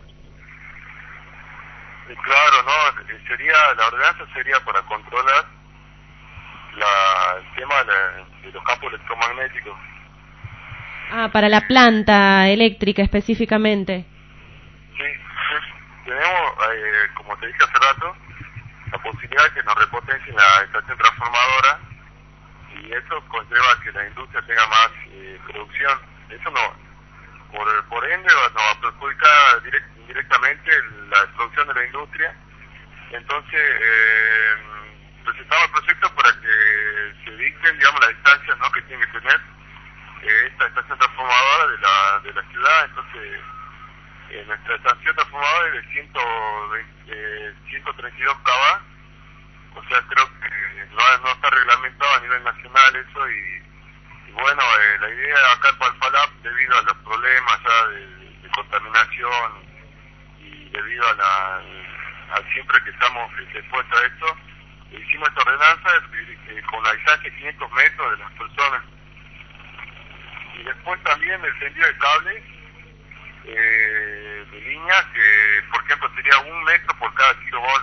Claro, no, sería, la ordenanza sería para controlar la, el tema de, la, de los campos electromagnéticos. Ah, para la planta eléctrica específicamente. Sí, sí. Tenemos, eh, como te dije hace rato, la posibilidad de que nos repotencien la estación transformadora, y eso conlleva que la industria tenga más eh, producción. Eso no, por, por ende nos va a perjudicar direct, directamente la producción de la industria. Entonces, eh, presentamos el proyecto para que se dicten, digamos, las distancias, ¿no?, que tiene que tener eh, esta estación transformadora de la de la ciudad. Entonces, eh, nuestra estación transformadora es de ciento treinta y dos kilovoltios, o sea, creo que no, no está reglamentado a nivel nacional eso, y, y bueno, eh, la idea acá en Palpalá, debido a los problemas ya de, de contaminación y debido a la a siempre que estamos expuestos a esto, hicimos esta ordenanza eh, con la distancia de quinientos metros de las personas. Y después también el tendido de cables eh, de líneas que, por ejemplo, sería un metro por cada kilovolt.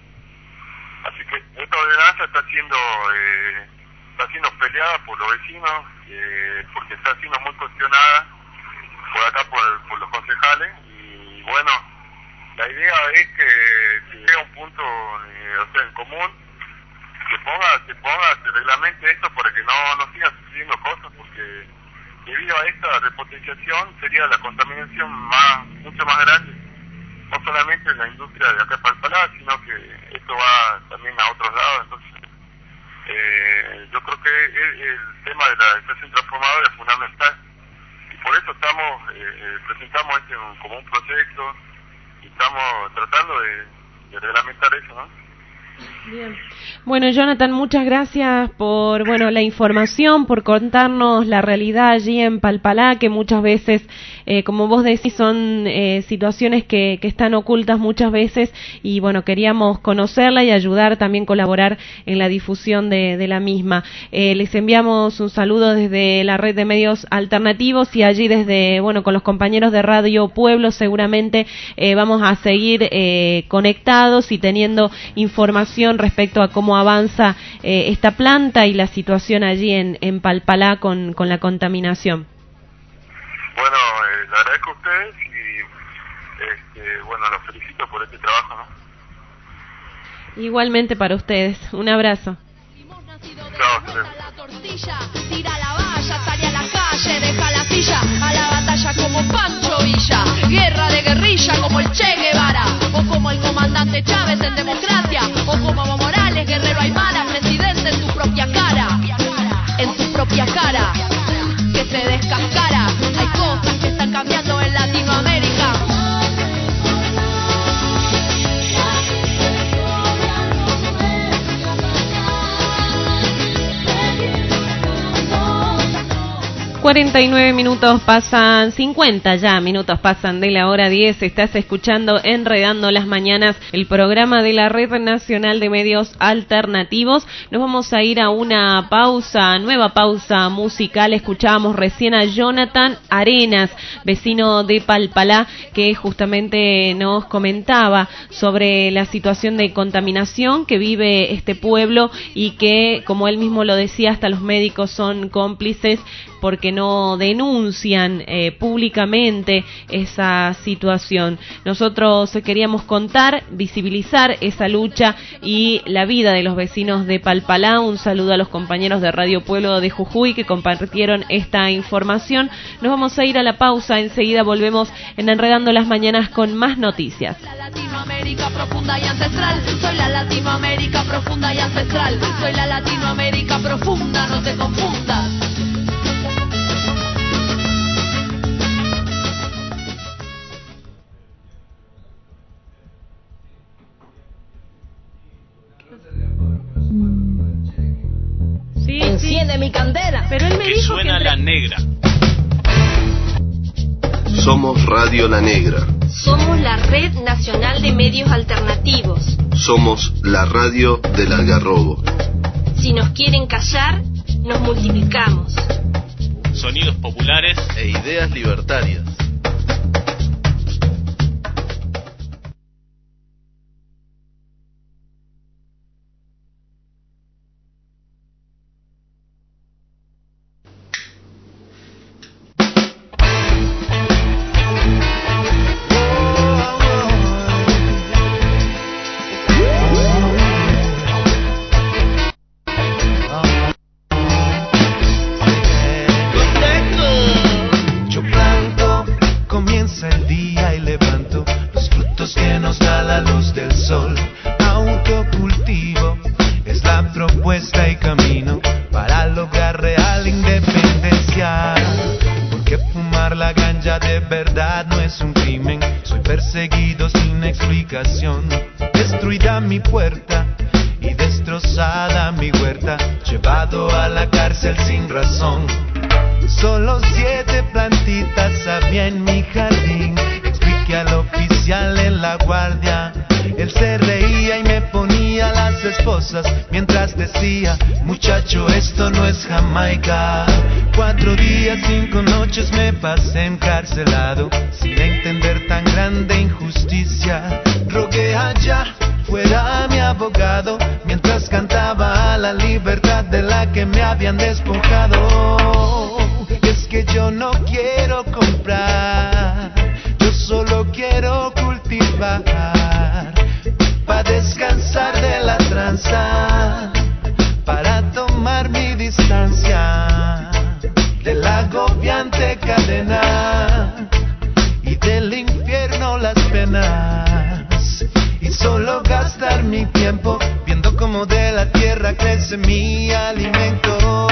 Así que esta ordenanza está siendo eh, está siendo peleada por los vecinos, eh, porque está siendo muy cuestionada por acá por, por los concejales, y bueno, la idea es que se llegue a un punto eh, o sea, en común, que ponga, se ponga, se reglamente esto para que no, no sigan sucediendo cosas, porque debido a esta repotenciación sería la contaminación más mucho más grande, no solamente en la industria de acá de Palpalá, sino que esto va también a otros lados. Entonces eh, yo creo que el, el tema de la estación transformadora es fundamental, y por eso estamos eh, presentamos este como un proyecto y estamos tratando de, de reglamentar eso, ¿no? Bien. Bueno, Jonathan, muchas gracias por bueno la información, por contarnos la realidad allí en Palpalá, que muchas veces, eh, como vos decís, son eh, situaciones que, que están ocultas muchas veces, y bueno, queríamos conocerla y ayudar, también colaborar en la difusión de, de la misma. Eh, les enviamos un saludo desde la red de medios alternativos, y allí desde, bueno, con los compañeros de Radio Pueblo seguramente eh, vamos a seguir eh, conectados y teniendo información respecto a cómo avanza eh, esta planta y la situación allí en, en Palpalá con, con la contaminación. Bueno, eh, le agradezco a ustedes y este, bueno, los felicito por este trabajo, ¿no? Igualmente para ustedes. Un abrazo. Chao, tira la valla, sale a la calle, deja la silla, a la batalla como Pancho Villa, guerra de guerrilla como el Che Guevara, o como el comandante Chávez en democracia, o como Evo Morales, guerrero Aymara, presidente en tu propia cara, en tu propia cara, que se descascara. Hay cosas que están cambiando en Latinoamérica. cuarenta y nueve minutos pasan, cincuenta ya minutos pasan de la hora diez. Estás escuchando Enredando las Mañanas, el programa de la Red Nacional de Medios Alternativos. Nos vamos a ir a una pausa, nueva pausa musical. Escuchábamos recién a Jonathan Arenas, vecino de Palpalá, que justamente nos comentaba sobre la situación de contaminación que vive este pueblo, y que, como él mismo lo decía, hasta los médicos son cómplices porque no denuncian eh, públicamente esa situación. Nosotros queríamos contar, visibilizar esa lucha y la vida de los vecinos de Palpalá. Un saludo a los compañeros de Radio Pueblo de Jujuy que compartieron esta información. Nos vamos a ir a la pausa, enseguida volvemos en Enredando las Mañanas con más noticias. La Latinoamérica profunda y ancestral, soy la Latinoamérica profunda y ancestral, soy la Latinoamérica profunda, no te confundas. Sí, enciende sí. mi candela. Pero él me que dijo suena que la negra. Somos Radio La Negra. Somos la Red Nacional de Medios Alternativos. Somos la radio del Algarrobo. Si nos quieren callar, nos multiplicamos. Sonidos populares e ideas libertarias. Yo planto ya de verdad no es un crimen. Soy perseguido sin explicación, destruida mi puerta y destrozada mi huerta, llevado a la cárcel sin razón. Solo siete plantitas había en mi jardín. Expliqué al oficial en la guardia. Él se reía y me ponía las esposas mientras decía: muchacho, esto no es Jamaica. Cuatro días, cinco noches me pasé encarcelado sin entender tan grande injusticia. Rogué allá fuera mi abogado mientras cantaba a la libertad de la que me habían despojado. Es que yo no quiero comprar, yo solo quiero cultivar, para descansar de la tranza, para tomar mi distancia de la agobiante cadena y del infierno las penas, y solo gastar mi tiempo viendo cómo de la tierra crece mi alimento.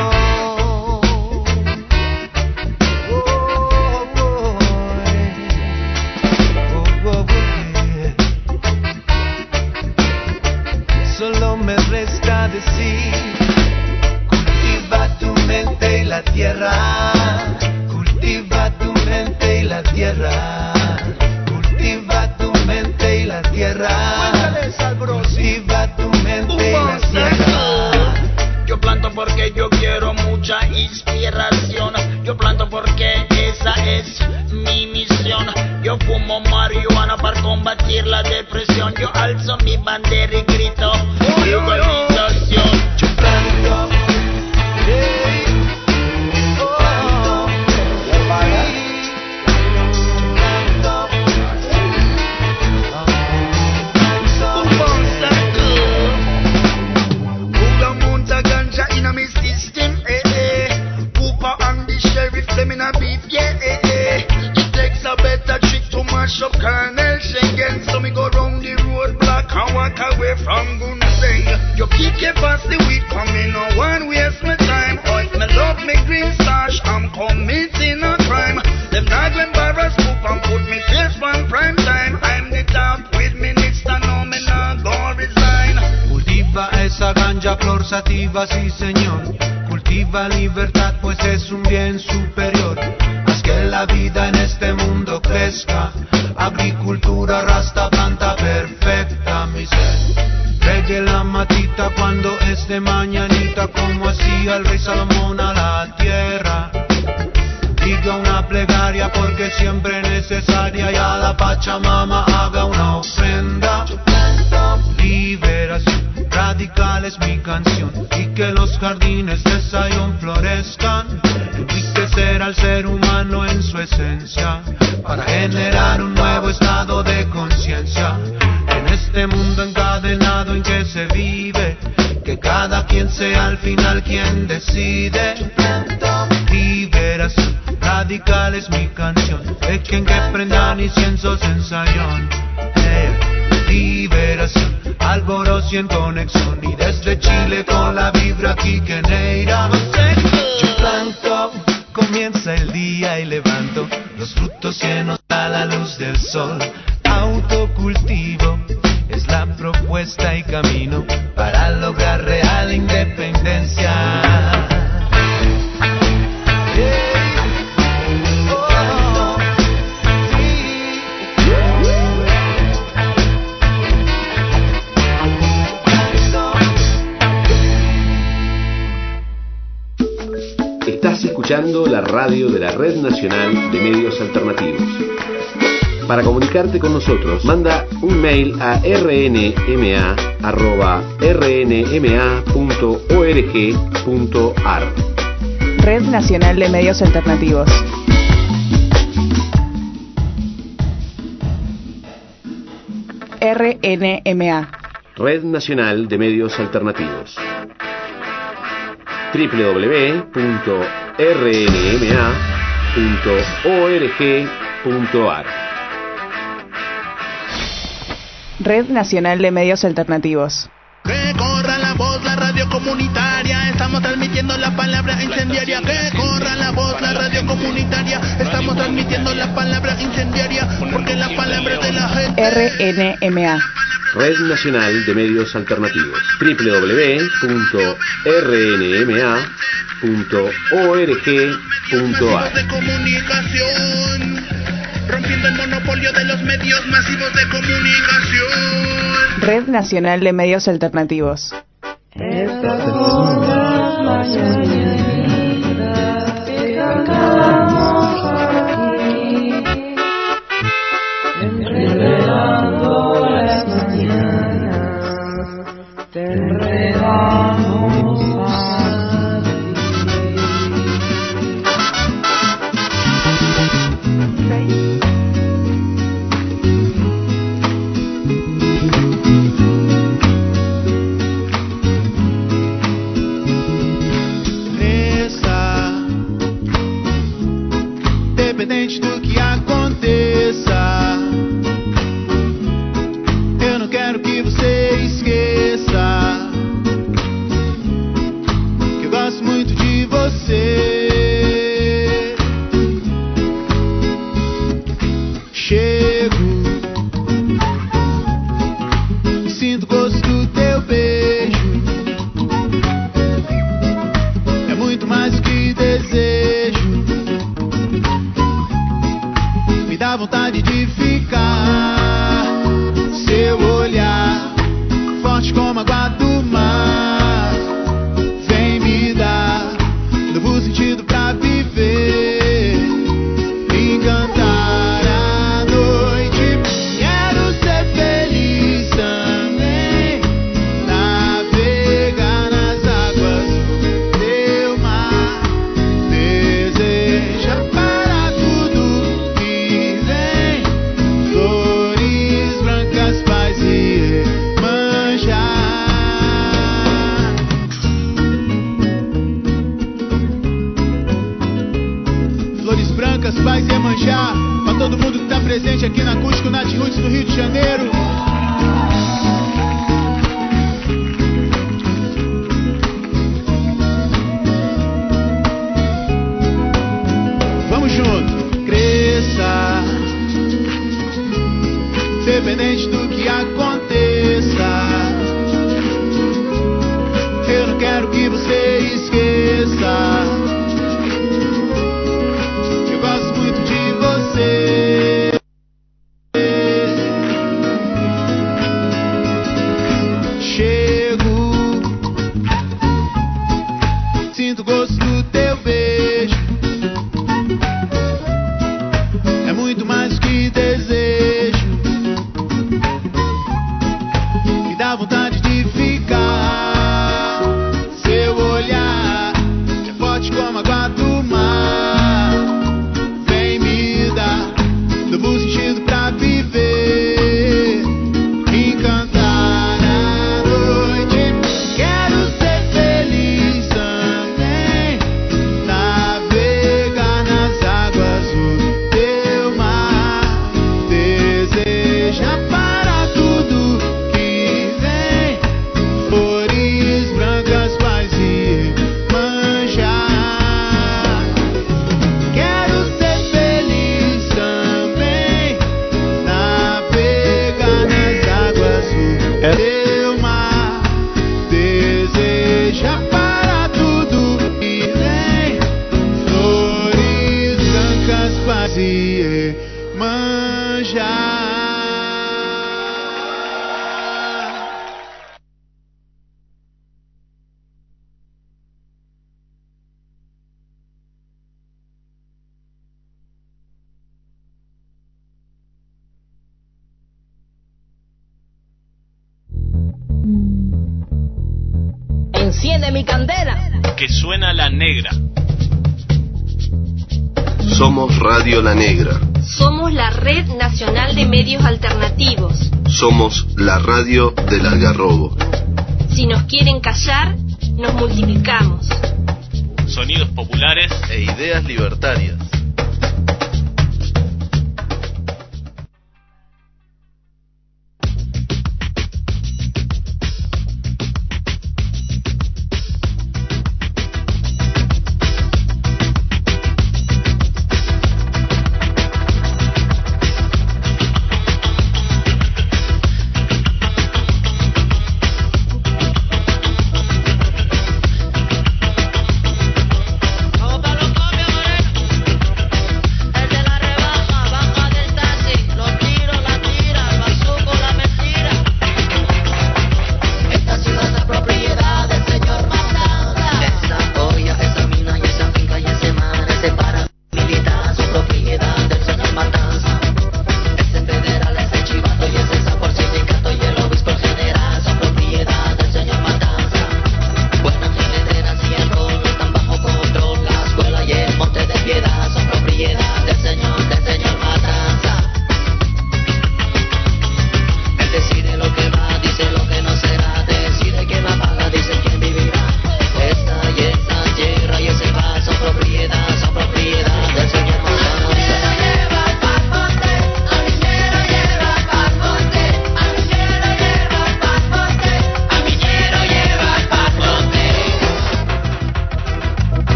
Solo me resta decir: cultiva tu mente y la tierra, cultiva tu mente y la tierra, cultiva tu mente y la tierra, cultiva tu mente y la tierra. Yo planto porque yo quiero mucha inspiración, yo planto porque esa es mi misión. Yo fumo marihuana para combatir la depresión, yo alzo mi bandera y grito legalización. Yo planto, hey, oh, planto, yo planto, monta ganja in a me system, eh eh. Cooper and the sheriff them in a beef, yeah, eh eh. It takes a better trick to mash up Colonel Schengen, so me go round the road block and walk away from Gunzeng. You keep your past the weed coming, no one waste my time. Oh, if me love me green stash, I'm committing a crime. Them not go embarrass poop and put me face on prime time. I'm the top with minister, no me not go resign. cultiva esa ganja flor sativa, sí señor. Cultiva libertad, pues es un bien superior. Haz que la vida en este mundo crezca. Agricultura, rasta, planta perfecta, mi ser. Regue la matita cuando es de mañanita, como hacía el rey Salomón a la tierra. Diga una plegaria porque siempre es necesaria, y a la Pachamama haga una ofrenda. Liberación radical es mi canción, y que los jardines de Zion florezcan. Enriquecer al ser humano en su esencia, para generar un nuevo estado de conciencia. En este mundo encadenado en que se vive, que cada quien sea al final quien decide. Liberación radical es mi canción, dejen que prendan inciensos en Zion. Hey. Liberación, alborozo en conexión, y desde Chile con la vibra quiqueneira. Yo planto, comienza el día y levanto los frutos llenos a la luz del sol. Autocultivo es la propuesta y camino para lograr real independencia. Estás escuchando la radio de la Red Nacional de Medios Alternativos. Para comunicarte con nosotros, manda un mail a r n m a arroba r n m a punto org punto a r. Red Nacional de Medios Alternativos. R N M A. Red Nacional de Medios Alternativos. w w w punto r n m a punto org punto a r. Red Nacional de Medios Alternativos. Que corra la voz, la radio comunitaria, estamos transmitiendo la palabra incendiaria. Que corra la voz, la radio comunitaria, estamos transmitiendo la la palabra incendiaria, porque la palabra de la gente. R N M A, Red Nacional de Medios Alternativos. doble u doble u doble u punto r n m a punto org punto a r. De comunicación, rompiendo el monopolio de los medios masivos de comunicación. Red Nacional de Medios Alternativos. Estas son las mañanitas que cantamos aquí, enredando las mañanas, te enredamos a ti. Independente do que aconteça, eu não quero que você esqueça que eu gosto muito de você. Chego e sinto o gosto do teu beijo. É muito mais do que desejo. Dá vontade de ficar. Seu olhar, forte como a água do mar, vem me dar novo sentido pra viver, me encantar a noite. Quero ser feliz também, navegar nas águas do teu mar, deseja para tudo. Paz e Iemanjá, pra todo mundo que tá presente aqui na Acústico Nat Roots no Rio de Janeiro. Vamos junto. Cresça, independente do que aconteça, eu não quero que você esqueça. Chego, sinto o gosto do teu beijo. É muito mais do que desejo. Me dá vontade de ficar. Seu olhar é forte como a água do mar, vem me dar novo sentido pra viver, encantar a noite. Quero ser feliz também, navegar nas águas do teu mar, deseja para tudo que vem, flores brancas, paz e manjar. Quero ser feliz também, navegar nas águas do teu mar, deseja para tudo que vem, flores brancas, paz e manjar. Enciende mi candela. Que suena la negra. Somos Radio La Negra. Somos la Red Nacional de Medios Alternativos. Somos la radio del Algarrobo. Si nos quieren callar, nos multiplicamos. Sonidos populares e ideas libertarias.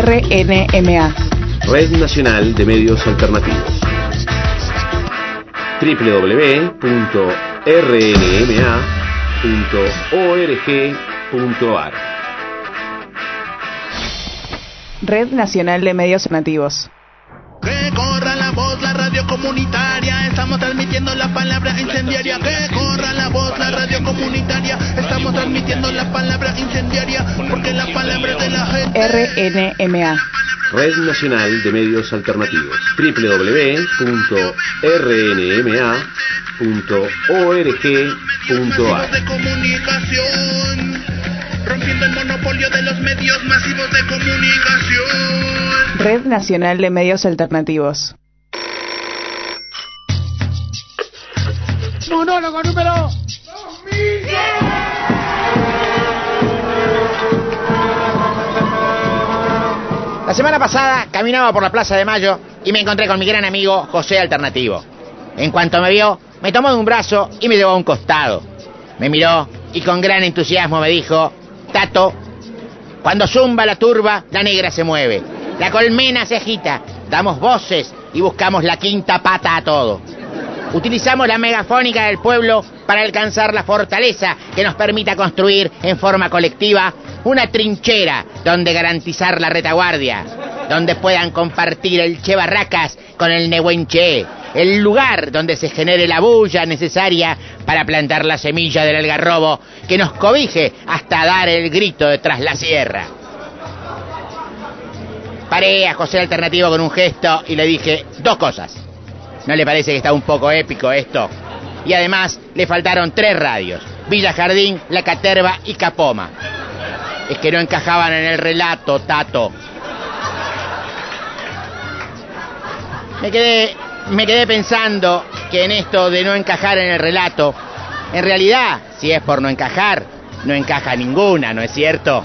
R N M A. Red Nacional de Medios Alternativos. doble u doble u doble u punto r n m a punto org punto a r. Red Nacional de Medios Alternativos. Que corra la voz, la radio comunitaria, estamos transmitiendo la palabra incendiaria. Que corra la voz, la radio comunitaria, estamos transmitiendo la palabra incendiaria, porque la palabra es de la gente. R N M A. Red Nacional de Medios Alternativos. doble u doble u doble u punto r n m a punto org punto a r. De comunicación, rompiendo el monopolio de los medios masivos de comunicación. Red Nacional de Medios Alternativos. Monólogo número La semana pasada caminaba por la Plaza de Mayo y me encontré con mi gran amigo José Alternativo. En cuanto me vio, me tomó de un brazo y me llevó a un costado. Me miró y con gran entusiasmo me dijo: Tato, cuando zumba la turba, la negra se mueve, la colmena se agita, damos voces y buscamos la quinta pata a todo. Utilizamos la megafónica del pueblo para alcanzar la fortaleza que nos permita construir en forma colectiva una trinchera donde garantizar la retaguardia, donde puedan compartir el Che Barracas con el Nehuenche, el lugar donde se genere la bulla necesaria para plantar la semilla del algarrobo que nos cobije hasta dar el grito de tras la sierra. Paré a José Alternativo con un gesto y le dije dos cosas. ¿No le parece que está un poco épico esto? Y además le faltaron tres radios: Villa Jardín, La Caterva y Capoma. Es que no encajaban en el relato, Tato. Me quedé, me quedé pensando que en esto de no encajar en el relato, en realidad, si es por no encajar, no encaja ninguna, ¿no es cierto?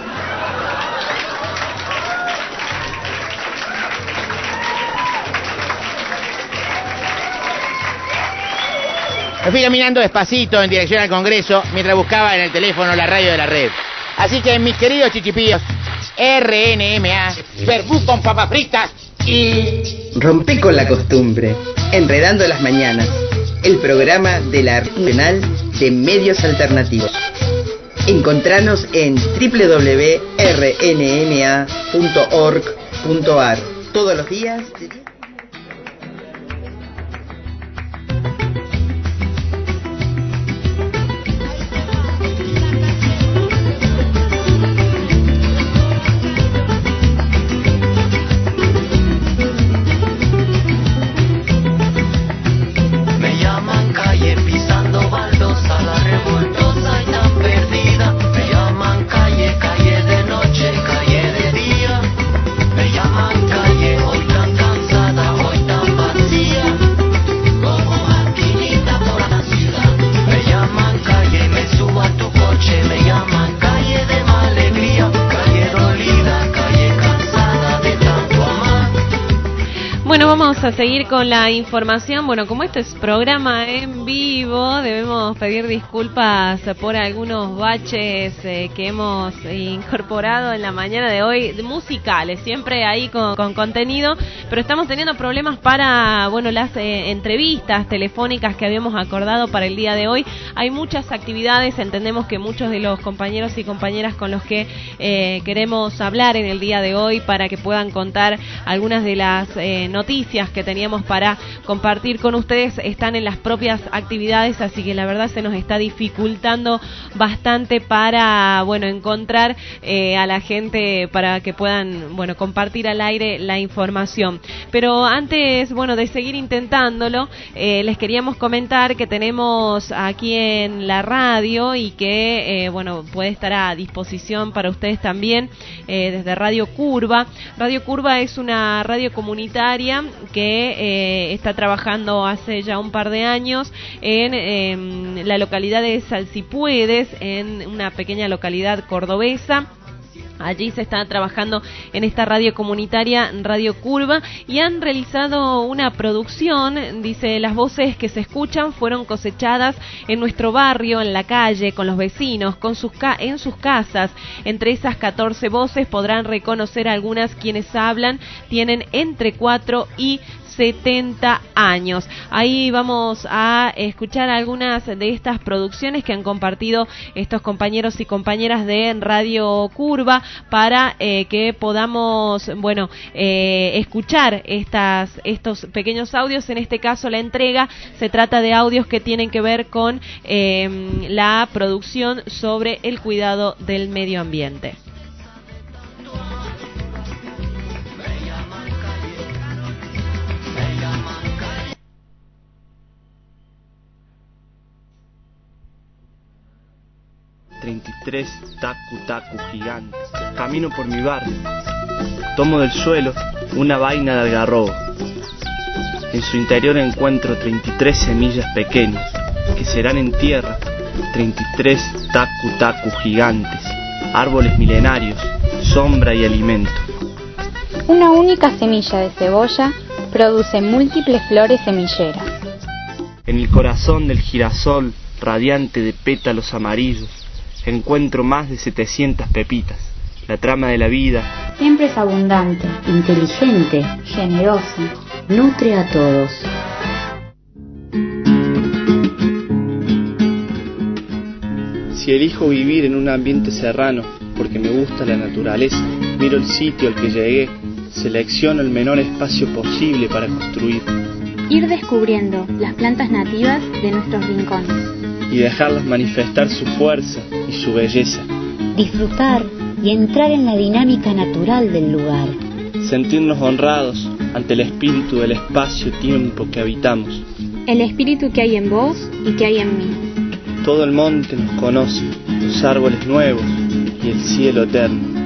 Me fui caminando despacito en dirección al Congreso mientras buscaba en el teléfono la radio de la red. Así que, mis queridos chichipíos, R N M A, verbú con papas fritas y... Rompé con la costumbre, enredando las mañanas, el programa de la Red Nacional de Medios Alternativos. Encontranos en doble u doble u doble u punto r n m a punto org punto a r todos los días de... Bueno, vamos a seguir con la información. Bueno, como esto es programa en vivo, debemos pedir disculpas por algunos baches eh, que hemos incorporado en la mañana de hoy, musicales, siempre ahí con, con contenido, pero estamos teniendo problemas para, bueno, las eh, entrevistas telefónicas que habíamos acordado para el día de hoy. Hay muchas actividades, entendemos que muchos de los compañeros y compañeras con los que eh, queremos hablar en el día de hoy para que puedan contar algunas de las eh, noticias que teníamos para compartir con ustedes están en las propias actividades, así que la verdad se nos está dificultando bastante para, bueno, encontrar eh, a la gente para que puedan, bueno, compartir al aire la información. Pero antes, bueno, de seguir intentándolo, eh, les queríamos comentar que tenemos aquí en la radio y que, eh, bueno, puede estar a disposición para ustedes también eh, desde Radio Curva. Radio Curva es una radio comunitaria que eh, está trabajando hace ya un par de años en eh, la localidad de Salsipuedes, en una pequeña localidad cordobesa. Allí se está trabajando en esta radio comunitaria, Radio Curva, y han realizado una producción. Dice, las voces que se escuchan fueron cosechadas en nuestro barrio, en la calle, con los vecinos, con sus ca- en sus casas. Entre esas catorce voces podrán reconocer algunas quienes hablan, tienen entre cuatro y setenta años. Ahí vamos a escuchar algunas de estas producciones que han compartido estos compañeros y compañeras de Radio Curva para eh, que podamos, bueno, eh, escuchar estas, estos pequeños audios. En este caso, la entrega se trata de audios que tienen que ver con eh, la producción sobre el cuidado del medio ambiente. treinta y tres tacu tacu gigantes. Camino por mi barrio. Tomo del suelo una vaina de algarrobo. En su interior encuentro treinta y tres semillas pequeñas que serán en tierra treinta y tres tacu tacu gigantes, árboles milenarios, sombra y alimento. Una única semilla de cebolla produce múltiples flores semilleras. En el corazón del girasol radiante de pétalos amarillos encuentro más de setecientas pepitas. La trama de la vida siempre es abundante, inteligente, generosa, nutre a todos. Si elijo vivir en un ambiente serrano porque me gusta la naturaleza, miro el sitio al que llegué, selecciono el menor espacio posible para construir. Ir descubriendo las plantas nativas de nuestros rincones y dejarlas manifestar su fuerza y su belleza. Disfrutar y entrar en la dinámica natural del lugar. Sentirnos honrados ante el espíritu del espacio-tiempo que habitamos. El espíritu que hay en vos y que hay en mí. Todo el monte nos conoce, los árboles nuevos y el cielo eterno.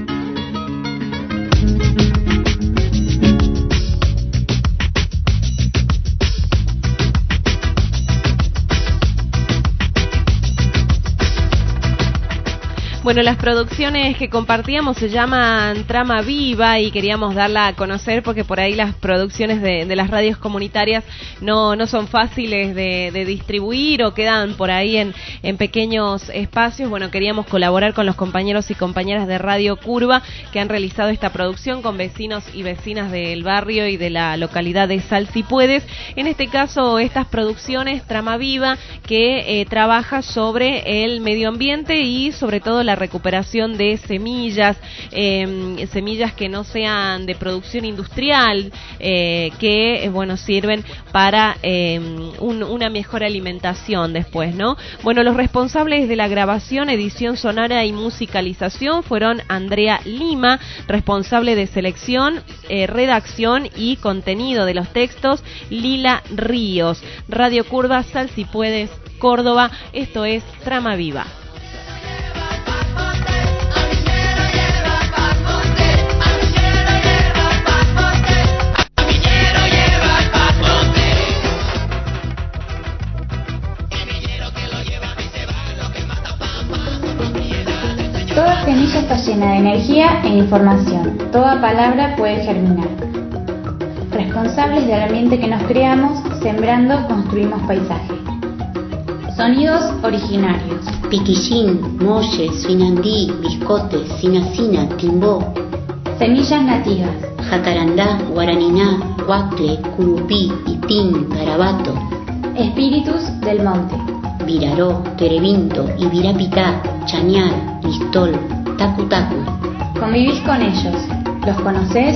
Bueno, las producciones que compartíamos se llaman Trama Viva y queríamos darla a conocer porque por ahí las producciones de, de las radios comunitarias no, no son fáciles de, de distribuir o quedan por ahí en, en pequeños espacios. Bueno, queríamos colaborar con los compañeros y compañeras de Radio Curva que han realizado esta producción con vecinos y vecinas del barrio y de la localidad de Sal Si Puedes. En este caso, estas producciones, Trama Viva, que eh, trabaja sobre el medio ambiente y sobre todo la recuperación de semillas, eh, semillas que no sean de producción industrial, eh, que eh, bueno sirven para eh, un, una mejor alimentación después, ¿no? Bueno, los responsables de la grabación, edición sonora y musicalización fueron Andrea Lima, responsable de selección, eh, redacción y contenido de los textos, Lila Ríos. Radio Curva, Sal Si Puedes, Córdoba. Esto es Trama Viva. Toda semilla está llena de energía e información. Toda palabra puede germinar. Responsables del ambiente que nos creamos, sembrando construimos paisaje. Sonidos originarios. Piquillín, molle, suinandí, biscote, sinacina, timbó. Semillas nativas. Jacarandá, guaraniná, huacle, curupí, itín, garabato. Espíritus del monte. Viraró, terebinto, ibirapitá, chañar, listol, tacu tacu. Convivís con ellos. ¿Los conocés?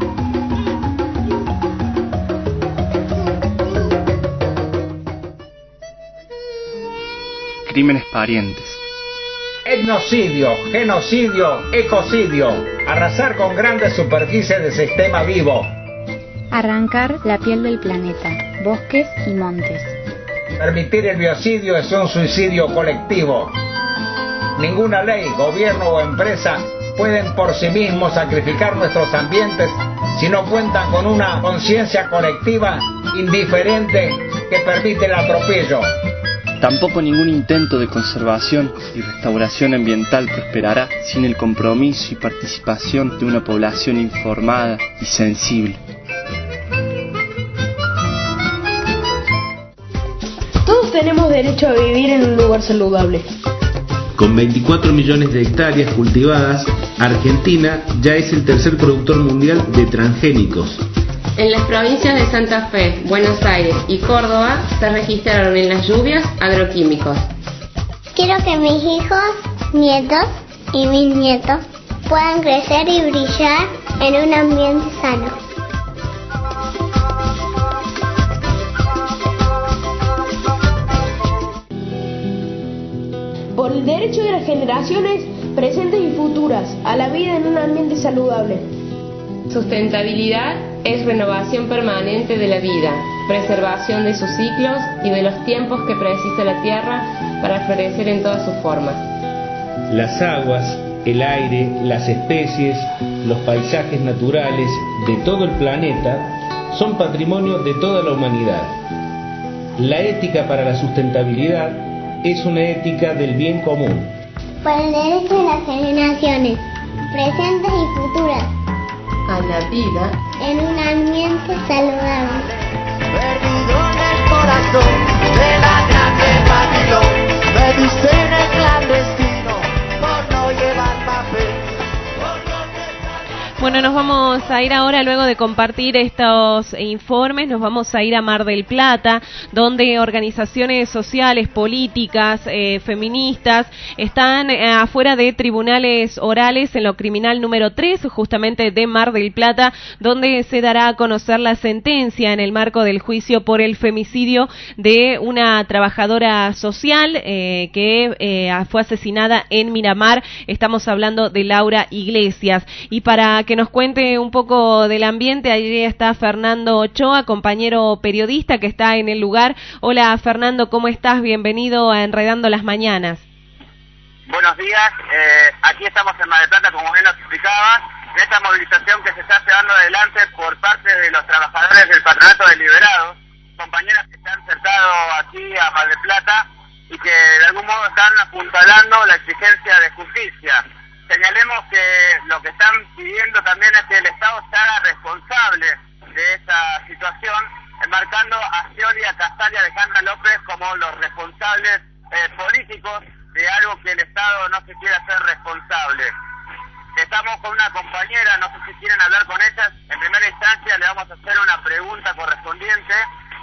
Crímenes parientes. Etnocidio, genocidio, ecocidio. Arrasar con grandes superficies de sistema vivo. Arrancar la piel del planeta, bosques y montes. Permitir el biocidio es un suicidio colectivo. Ninguna ley, gobierno o empresa pueden por sí mismos sacrificar nuestros ambientes si no cuentan con una conciencia colectiva indiferente que permite el atropello. Tampoco ningún intento de conservación y restauración ambiental prosperará sin el compromiso y participación de una población informada y sensible. Todos tenemos derecho a vivir en un lugar saludable. Con veinticuatro millones de hectáreas cultivadas, Argentina ya es el tercer productor mundial de transgénicos. En las provincias de Santa Fe, Buenos Aires y Córdoba se registraron en las lluvias agroquímicos. Quiero que mis hijos, nietos y bisnietos puedan crecer y brillar en un ambiente sano. Por el derecho de las generaciones presentes y futuras a la vida en un ambiente saludable. Sustentabilidad es renovación permanente de la vida, preservación de sus ciclos y de los tiempos que precisa la Tierra para florecer en todas sus formas. Las aguas, el aire, las especies, los paisajes naturales de todo el planeta son patrimonio de toda la humanidad. La ética para la sustentabilidad es una ética del bien común. Por el derecho de las generaciones presentes y futuras a la vida en un ambiente saludable. Perdido en el corazón de la grande Babilón, me dicen el clandestino por no llevar papel. Bueno, nos vamos a ir ahora, luego de compartir estos informes, nos vamos a ir a Mar del Plata, donde organizaciones sociales, políticas, eh, feministas, están eh, afuera de tribunales orales en lo criminal número tres, justamente de Mar del Plata, donde se dará a conocer la sentencia en el marco del juicio por el femicidio de una trabajadora social eh, que eh, fue asesinada en Miramar. Estamos hablando de Laura Iglesias. Y para que nos cuente un poco del ambiente, allí está Fernando Ochoa, compañero periodista que está en el lugar. Hola Fernando, ¿cómo estás? Bienvenido a Enredando las Mañanas. Buenos días, eh, aquí estamos en Mar del Plata, como bien nos explicaba, en esta movilización que se está llevando adelante por parte de los trabajadores del Patronato de Liberados, compañeras que se han acercado aquí a Mar del Plata y que de algún modo están apuntalando la exigencia de justicia. Señalemos que lo que están pidiendo también es que el Estado se haga responsable de esta situación, enmarcando a Scioli, a Casal y a Alejandra López como los responsables eh, políticos de algo que el Estado no se quiere hacer responsable. Estamos con una compañera, no sé si quieren hablar con ellas. En primera instancia le vamos a hacer una pregunta correspondiente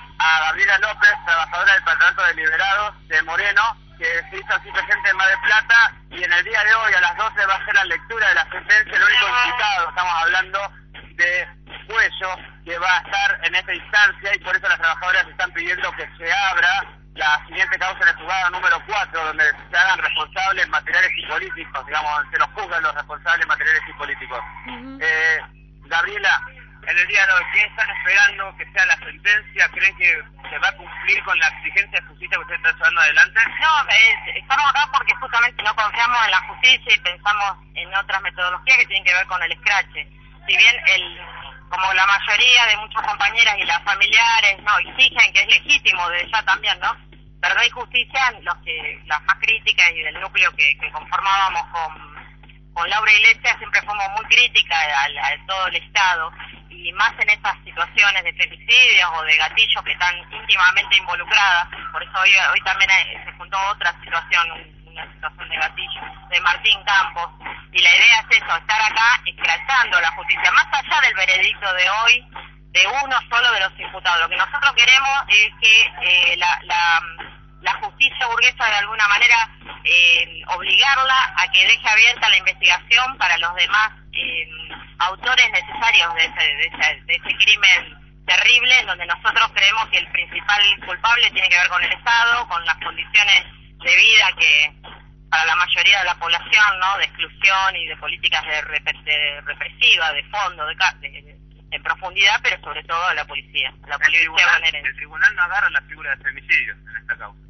a Gabriela López, trabajadora del Patronato de Liberados de Moreno, que se hizo aquí presente en Mar del Plata, y en el día de hoy a las doce va a ser la lectura de la sentencia. El único imputado, estamos hablando de Cuello, que va a estar en esta instancia, y por eso las trabajadoras están pidiendo que se abra la siguiente causa de juzgado número cuatro, donde se hagan responsables materiales y políticos, digamos, se los juzgan los responsables materiales y políticos. Uh-huh. eh, Gabriela, en el día de hoy, ¿qué están esperando que sea la sentencia? ¿Creen que se va a cumplir con la exigencia de justicia que usted está llevando adelante? No, eh, estamos acá porque justamente no confiamos en la justicia y pensamos en otras metodologías que tienen que ver con el escrache. Si bien el, como la mayoría de muchas compañeras y las familiares no exigen, que es legítimo desde ya también, ¿no? Verdad y justicia, los que las más críticas y del núcleo que, que conformábamos con con Laura Iglesias siempre fuimos muy críticas a, a todo el Estado, y más en estas situaciones de femicidios o de gatillos que están íntimamente involucradas. Por eso hoy, hoy también hay, se juntó otra situación, una situación de gatillo de Martín Campos, y la idea es eso, estar acá escrachando la justicia, más allá del veredicto de hoy, de uno solo de los imputados. Lo que nosotros queremos es que eh, la, la, la justicia burguesa de alguna manera eh, obligarla a que deje abierta la investigación para los demás eh, autores necesarios de ese, de, ese, de ese crimen terrible, en donde nosotros creemos que el principal culpable tiene que ver con el Estado, con las condiciones de vida que para la mayoría de la población, ¿no?, de exclusión y de políticas de, rep de represiva, de fondo, de, de, en profundidad, pero sobre todo a la policía. La el, policía tribunal, el tribunal no agarra la figura de femicidio en esta causa.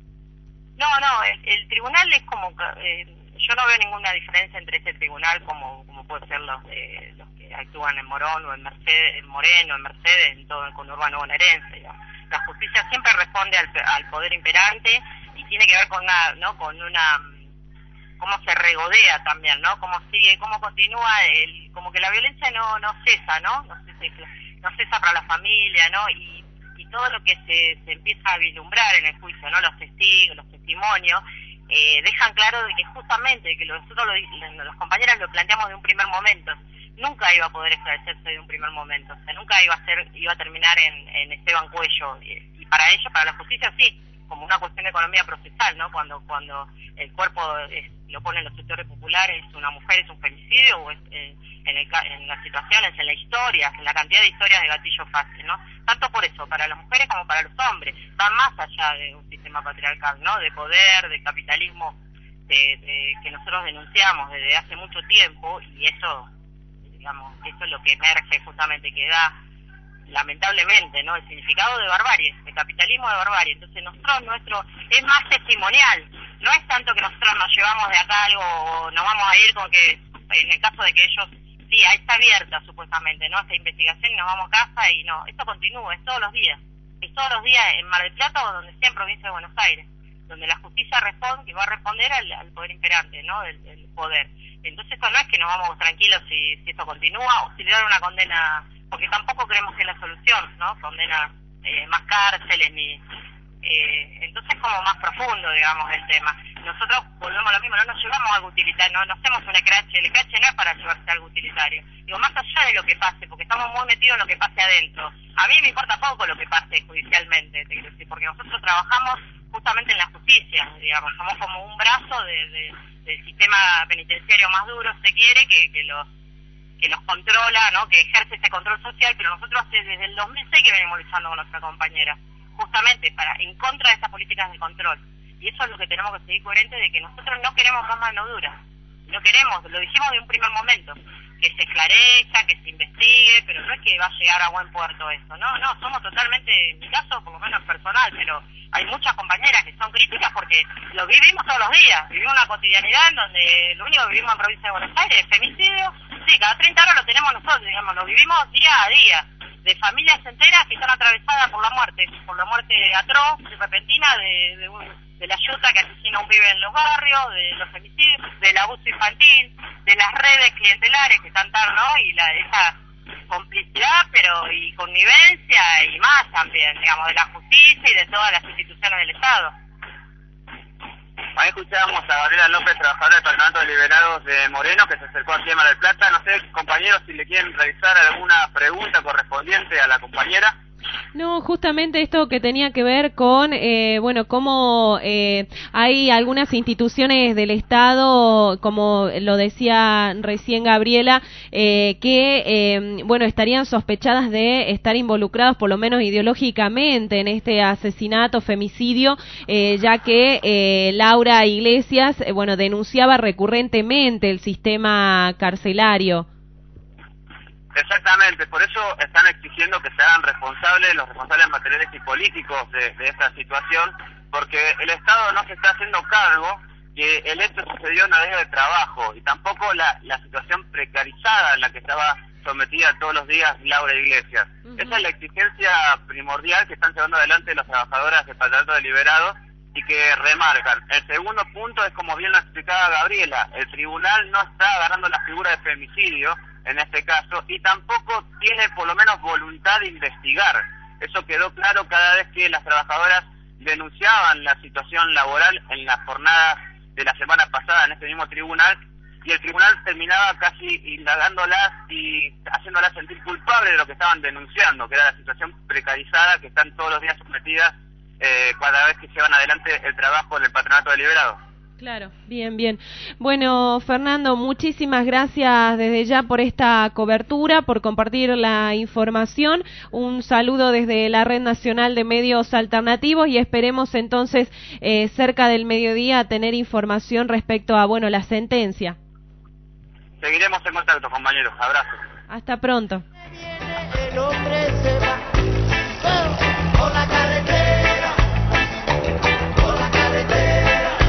No, no, el, el tribunal es como... Eh, yo no veo ninguna diferencia entre este tribunal como como puede ser los de los que actúan en Morón o en Mercedes, en Moreno, en Mercedes, en todo el conurbano bonaerense. ¿No? La justicia siempre responde al, al poder imperante y tiene que ver con una, ¿no? Con una, cómo se regodea también, ¿no? Cómo sigue, cómo continúa, el, como que la violencia no, no cesa, ¿no? No cesa, no cesa para la familia, ¿no? Y, y todo lo que se, se empieza a vislumbrar en el juicio, ¿no? Los testigos, los testimonios, eh, dejan claro de que justamente, que nosotros lo, los compañeros lo planteamos de un primer momento, nunca iba a poder esclarecerse de un primer momento, o sea, nunca iba a ser, iba a terminar en, en Esteban Cuello, y, y para ello, para la justicia sí, como una cuestión de economía procesal, ¿no? Cuando cuando el cuerpo es, lo ponen los sectores populares, es una mujer, es un femicidio, o es, eh, en, el, en las situaciones, en la historia, en la cantidad de historias de gatillo fácil, ¿no? Tanto por eso, para las mujeres como para los hombres, va más allá de un sistema patriarcal, ¿no? De poder, de capitalismo, de, de, que nosotros denunciamos desde hace mucho tiempo, y eso, digamos, eso es lo que emerge justamente, que da lamentablemente, ¿no? El significado de barbarie, de capitalismo de barbarie. Entonces nosotros, nuestro, es más testimonial, no es tanto que nosotros nos llevamos de acá algo o nos vamos a ir con que, en el caso de que ellos, sí, ahí está abierta supuestamente, ¿no? Esta investigación y nos vamos a casa y no, esto continúa, es todos los días, es todos los días en Mar del Plata o donde sea en Provincia de Buenos Aires, donde la justicia responde, que va a responder al, al poder imperante, ¿no? Del, del poder. Entonces esto no es que nos vamos tranquilos si, si esto continúa o si le dan una condena, porque tampoco creemos que es la solución, ¿no? Condena, eh, más cárceles, ni... Eh, entonces como más profundo, digamos, el tema. Nosotros volvemos a lo mismo, no nos llevamos algo utilitario, no, no hacemos un escrache, el escrache no es para llevarse algo utilitario. Digo, más allá de lo que pase, porque estamos muy metidos en lo que pase adentro. A mí me importa poco lo que pase judicialmente, te quiero decir, porque nosotros trabajamos justamente en la justicia, digamos, somos como un brazo de, de, del sistema penitenciario más duro, se quiere, que, que los que nos controla, ¿no? Que ejerce ese control social, pero nosotros hace desde el dos mil seis que venimos luchando con nuestra compañera, justamente para en contra de estas políticas de control. Y eso es lo que tenemos que seguir coherentes, de que nosotros no queremos más mano dura, no queremos, lo dijimos de un primer momento, que se esclarezca, que se investigue, pero no es que va a llegar a buen puerto eso, no, no, somos totalmente, en mi caso por lo menos personal, pero hay muchas compañeras que son críticas porque lo vivimos todos los días, vivimos una cotidianidad en donde lo único que vivimos en Provincia de Buenos Aires es femicidio, sí, cada treinta horas lo tenemos nosotros, digamos, lo vivimos día a día, de familias enteras que están atravesadas por la muerte, por la muerte atroz, repentina, de, de, un, de la yuta que asesina a un pibe en los barrios, de los femicidios, del abuso infantil, de las redes clientelares que están tan, ¿no? Y la, esa complicidad, pero y connivencia y más también, digamos, de la justicia y de todas las instituciones del Estado. Ahí escuchábamos a Gabriela López, trabajadora del Patronato de Liberados de Moreno, que se acercó aquí a Mar del Plata. No sé, compañeros, si le quieren realizar alguna pregunta correspondiente a la compañera. No, justamente esto que tenía que ver con, eh, bueno, cómo eh, hay algunas instituciones del Estado, como lo decía recién Gabriela, eh, que, eh, bueno, estarían sospechadas de estar involucrados, por lo menos ideológicamente, en este asesinato, femicidio, eh, ya que eh, Laura Iglesias, eh, bueno, denunciaba recurrentemente el sistema carcelario. Exactamente, por eso están exigiendo que se hagan responsables los responsables materiales y políticos de, de esta situación, porque el Estado no se está haciendo cargo que el hecho sucedió en horario de trabajo y tampoco la, la situación precarizada en la que estaba sometida todos los días Laura Iglesias. Uh-huh. Esa es la exigencia primordial que están llevando adelante las trabajadoras del Patronato de Liberados y que remarcan. El segundo punto es, como bien lo explicaba Gabriela, el tribunal no está agarrando la figura de femicidio en este caso, y tampoco tiene por lo menos voluntad de investigar. Eso quedó claro cada vez que las trabajadoras denunciaban la situación laboral en las jornadas de la semana pasada en este mismo tribunal, y el tribunal terminaba casi indagándolas y haciéndolas sentir culpables de lo que estaban denunciando, que era la situación precarizada que están todos los días sometidas eh, cada vez que llevan adelante el trabajo del Patronato de Liberados. Claro, bien, bien. Bueno, Fernando, muchísimas gracias desde ya por esta cobertura, por compartir la información. Un saludo desde la Red Nacional de Medios Alternativos y esperemos entonces eh, cerca del mediodía tener información respecto a, bueno, la sentencia. Seguiremos en contacto, compañeros. Abrazos. Hasta pronto. El hombre se va por la carretera, por la carretera.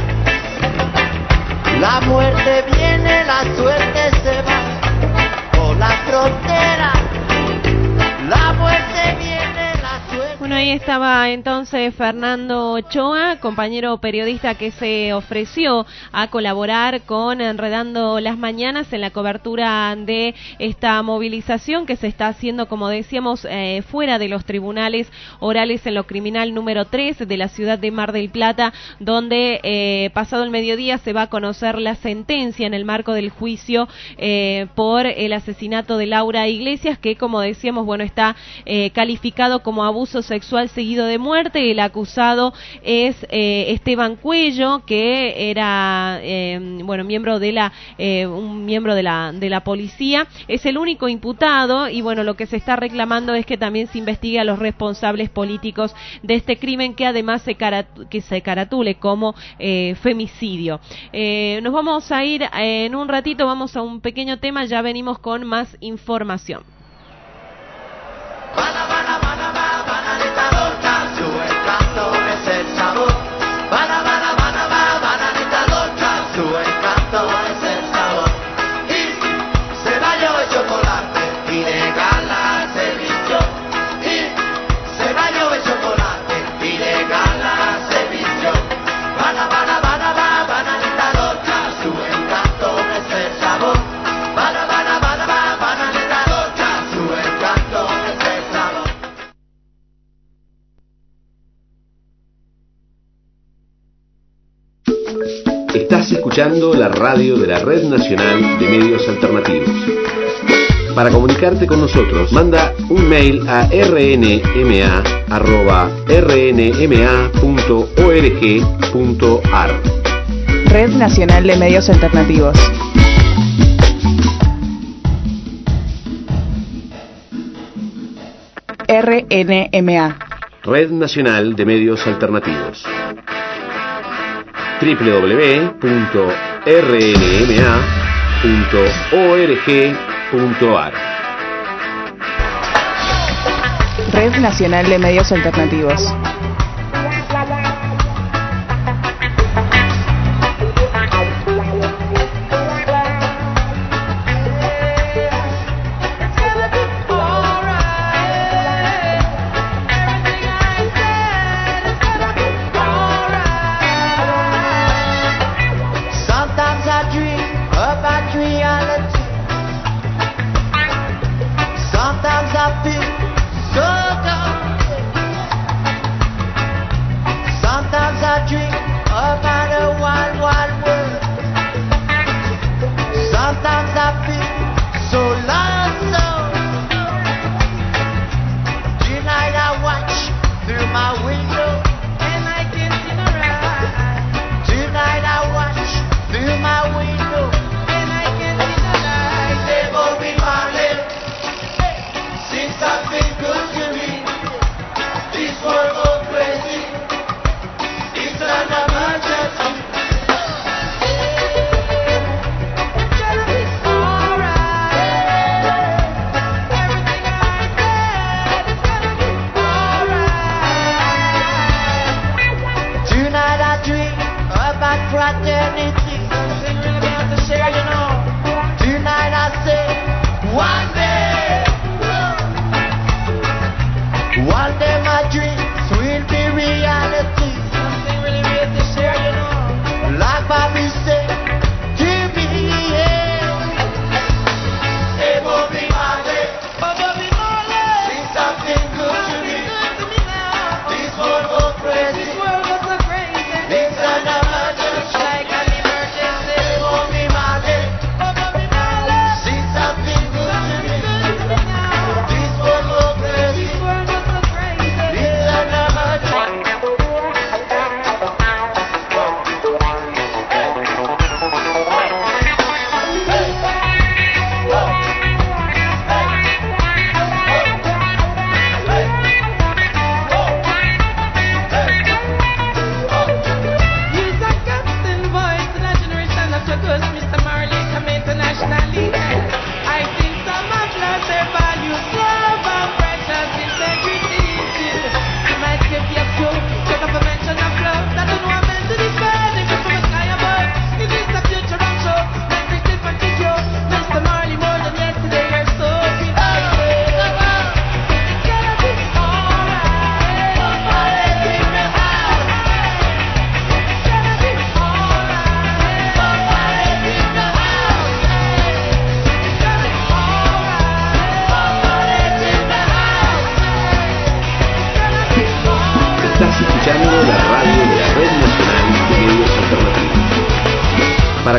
La muerte viene, la suerte se va por la frontera. La muerte viene, la suerte. Bueno, ahí estaba entonces Fernando Ochoa, compañero periodista que se ofreció a colaborar con Enredando las Mañanas en la cobertura de esta movilización que se está haciendo, como decíamos, eh, fuera de los tribunales orales en lo criminal número tres de la ciudad de Mar del Plata, donde eh, pasado el mediodía se va a conocer la sentencia en el marco del juicio eh, por el asesinato de Laura Iglesias, que, como decíamos, bueno, está eh, calificado como abuso sexual seguido de muerte. El acusado es eh, Esteban Cuello, que era eh, bueno miembro de la eh, un miembro de la de la policía. Es el único imputado y bueno, lo que se está reclamando es que también se investigue a los responsables políticos de este crimen, que además se carat- que se caratule como eh, femicidio. Eh, nos vamos a ir eh, en un ratito, vamos a un pequeño tema, ya venimos con más información. Estás escuchando la radio de la Red Nacional de Medios Alternativos. Para comunicarte con nosotros, manda un mail a r n m a arroba r n m a punto org punto a r. Red Nacional de Medios Alternativos. R N M A. Red Nacional de Medios Alternativos. doble u doble u doble u punto r n m a punto org punto a r. Red Nacional de Medios Alternativos.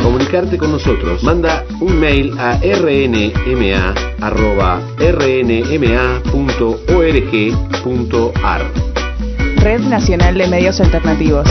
Para comunicarte con nosotros, manda un mail a r n m a arroba r n m a punto org punto a r. Red Nacional de Medios Alternativos.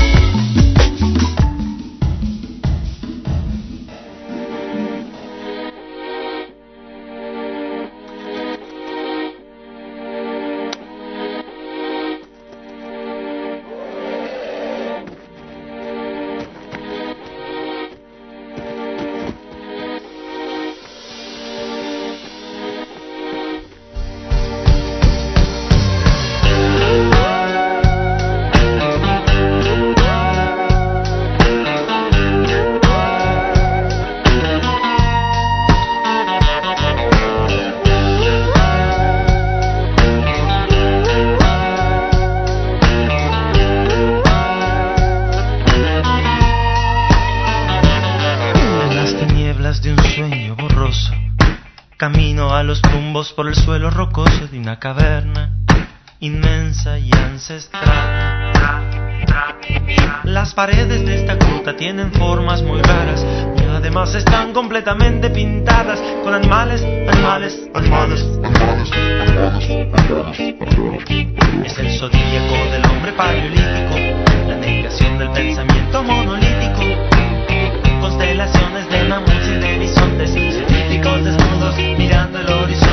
Por el suelo rocoso de una caverna inmensa y ancestral. Las paredes de esta gruta tienen formas muy raras y además están completamente pintadas con animales, animales, animales, animales, animales. Es el zodíaco del hombre paleolítico, la negación del pensamiento monolítico, constelaciones de mamuts y de bisontes, científicos desnudos mirando el horizonte.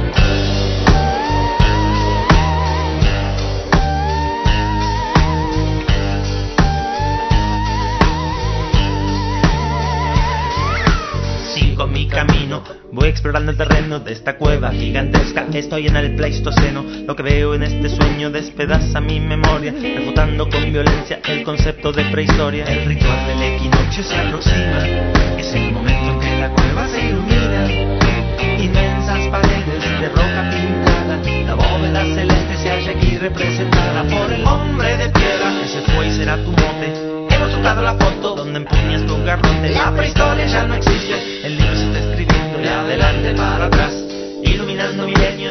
Sigo mi camino, voy explorando el terreno de esta cueva gigantesca. Estoy en el Pleistoceno, lo que veo en este sueño despedaza mi memoria, refutando con violencia el concepto de prehistoria. El ritual del equinoccio se aproxima, es el momento en que la cueva se ilumina. Inmensas paredes de roca pintada, la bóveda celeste se halla aquí representada por el hombre de piedra. Ese fue y será tu mote. Hemos tocado la foto donde empuñas tu garrote. La prehistoria ya no existe, el libro se está escribiendo de adelante para atrás, iluminando milenios.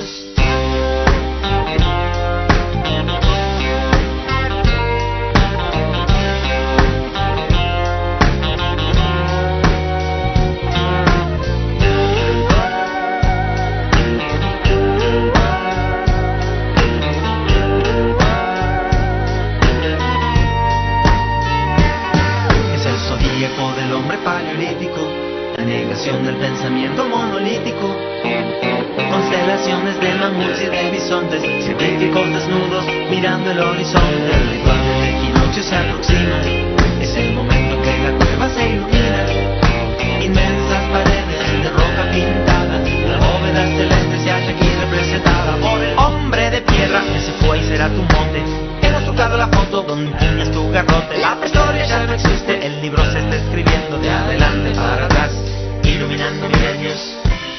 Del hombre paleolítico, la negación del pensamiento monolítico, constelaciones de mamuts y de bisontes, científicos desnudos mirando el horizonte. El ritual del equinoccio se aproxima, es el momento que la cueva se ilumina. Inmensas paredes de roca pintada, la bóveda celeste se halla aquí representada por el hombre de piedra. Ese fue y será tu monte. Hemos tocado la foto donde empuñas tu garrote. La prehistoria ya no existe, el libro se está escribiendo de adelante para atrás, iluminando milenios.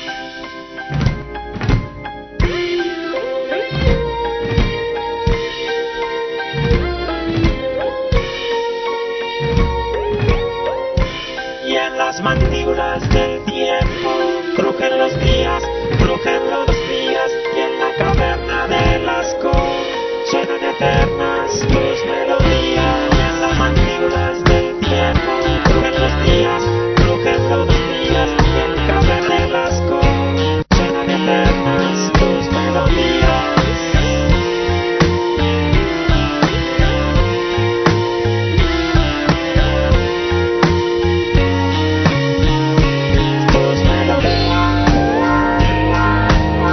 Y en las mandíbulas del tiempo crujen los días, crujen los días, y en la caverna de las cosas suenan eternas tus melodías. Y en las mandíbulas del tiempo crujen los días, crujen los días, y en la caverna de las cosas suenan eternas tus melodías. Tus melodías.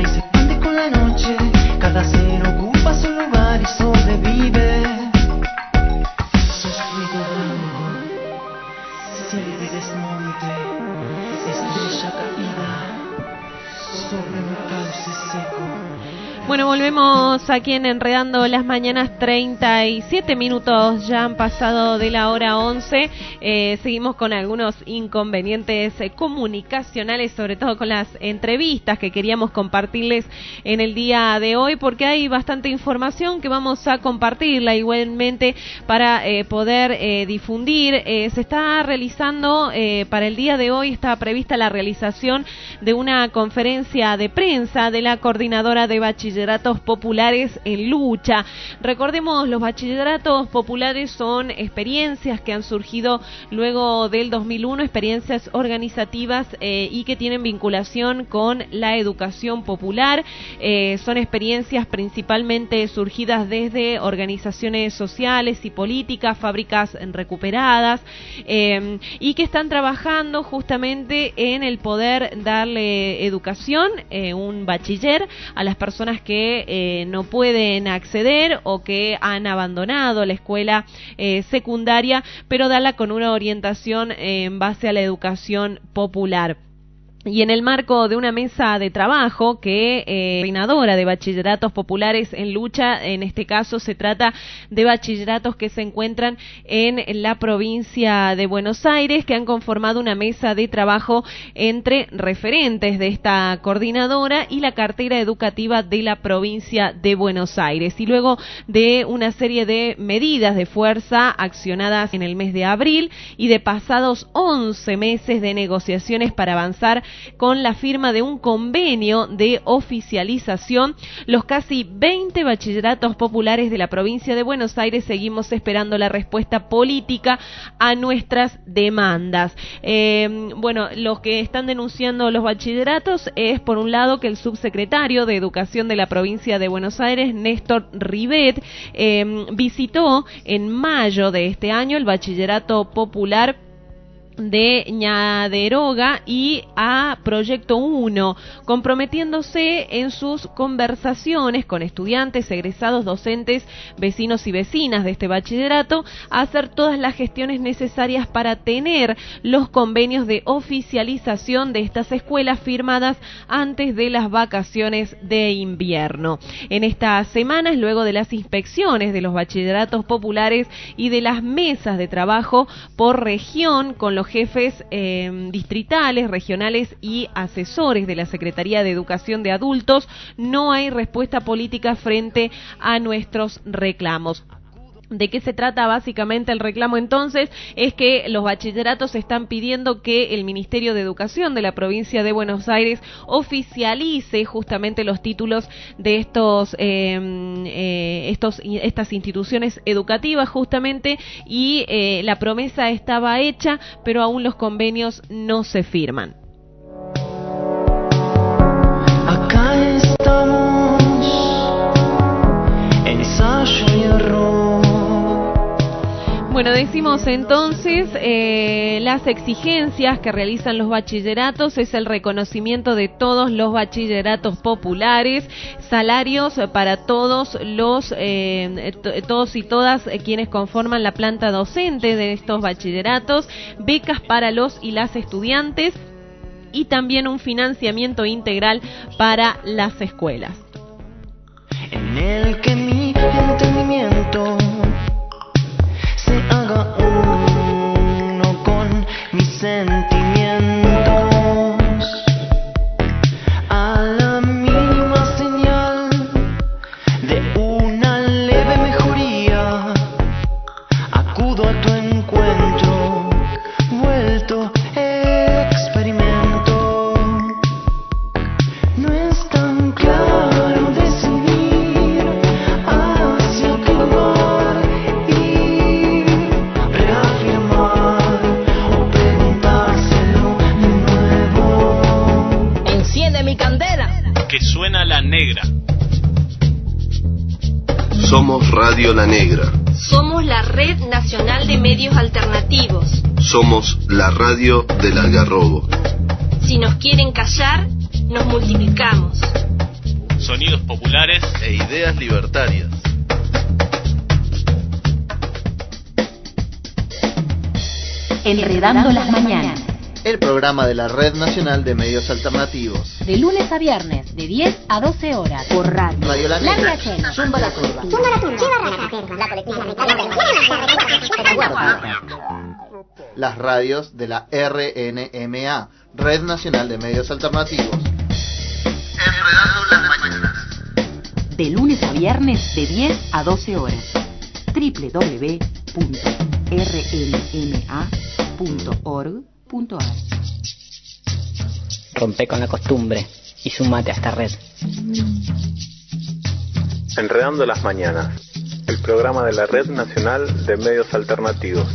se expande con la noche, cada ser ocupa su lugar y sobrevive. Sos ruido blanco, cielo desmonte, estrella caída sobre un cauce seco. Bueno, volvemos aquí en Enredando las Mañanas, treinta y siete minutos ya han pasado de la hora once. Eh, seguimos con algunos inconvenientes eh, comunicacionales, sobre todo con las entrevistas que queríamos compartirles en el día de hoy, porque hay bastante información que vamos a compartirla igualmente para eh, poder eh, difundir. Eh, se está realizando, eh, para el día de hoy está prevista la realización de una conferencia de prensa de la Coordinadora de Bachilleratos Populares en Lucha. Recordemos, los bachilleratos populares son experiencias que han surgido luego del dos mil uno, experiencias organizativas eh, y que tienen vinculación con la educación popular. Eh, son experiencias principalmente surgidas desde organizaciones sociales y políticas, fábricas recuperadas, eh, y que están trabajando justamente en el poder darle educación, eh, un bachiller, a las personas que eh, no pueden acceder o que han abandonado la escuela eh, secundaria, pero darla con una orientación eh, en base a la educación popular. Y en el marco de una mesa de trabajo que eh, coordinadora de bachilleratos populares en lucha, en este caso se trata de bachilleratos que se encuentran en la provincia de Buenos Aires, que han conformado una mesa de trabajo entre referentes de esta coordinadora y la cartera educativa de la provincia de Buenos Aires. Y luego de una serie de medidas de fuerza accionadas en el mes de abril y de pasados once meses de negociaciones para avanzar con la firma de un convenio de oficialización, los casi veinte bachilleratos populares de la provincia de Buenos Aires seguimos esperando la respuesta política a nuestras demandas. Eh, bueno, los que están denunciando los bachilleratos es, por un lado, que el subsecretario de Educación de la provincia de Buenos Aires, Néstor Ribet, eh, visitó en mayo de este año el bachillerato popular de Ñaderoga y a Proyecto uno, comprometiéndose en sus conversaciones con estudiantes, egresados, docentes, vecinos y vecinas de este bachillerato a hacer todas las gestiones necesarias para tener los convenios de oficialización de estas escuelas firmadas antes de las vacaciones de invierno. En estas semanas, luego de las inspecciones de los bachilleratos populares y de las mesas de trabajo por región con los jefes eh, distritales, regionales y asesores de la Secretaría de Educación de Adultos, no hay respuesta política frente a nuestros reclamos. ¿De qué se trata básicamente el reclamo entonces? Es que los bachilleratos están pidiendo que el Ministerio de Educación de la provincia de Buenos Aires oficialice justamente los títulos de estos, eh, eh, estos estas instituciones educativas justamente, y eh, la promesa estaba hecha, pero aún los convenios no se firman. Acá estamos, ensayo y error. Bueno, decimos entonces, eh, las exigencias que realizan los bachilleratos es el reconocimiento de todos los bachilleratos populares, salarios para todos los, eh, t- todos y todas eh, quienes conforman la planta docente de estos bachilleratos, becas para los y las estudiantes y también un financiamiento integral para las escuelas. En el que mi entendimiento se haga uno con mis sentimientos. A la mínima señal de una leve mejoría, acudo a tu encuentro, vuelto experimento. No es tan claro decidir hacia qué lugar ir, reafirmar o preguntárselo de nuevo. Enciende mi candela. Que suena la negra. Somos Radio La Negra. Somos la Red Nacional de Medios Alternativos. Somos la radio del Algarrobo. Si nos quieren callar, nos multiplicamos. populares e ideas libertarias. Enredando las mañanas. El programa de la Red Nacional de Medios Alternativos. De lunes a viernes, de diez a doce horas. Por radio. Radio La Negra. La Negra. Zumba la curva. Zumba la curva. Las radios de la R N M A, Red Nacional de Medios Alternativos. Enredando las mañanas. De lunes a viernes, de diez a doce horas. doble u doble u doble u punto r n m a punto org punto a r. Rompe con la costumbre y sumate a esta red. Enredando las mañanas, el programa de la Red Nacional de Medios Alternativos.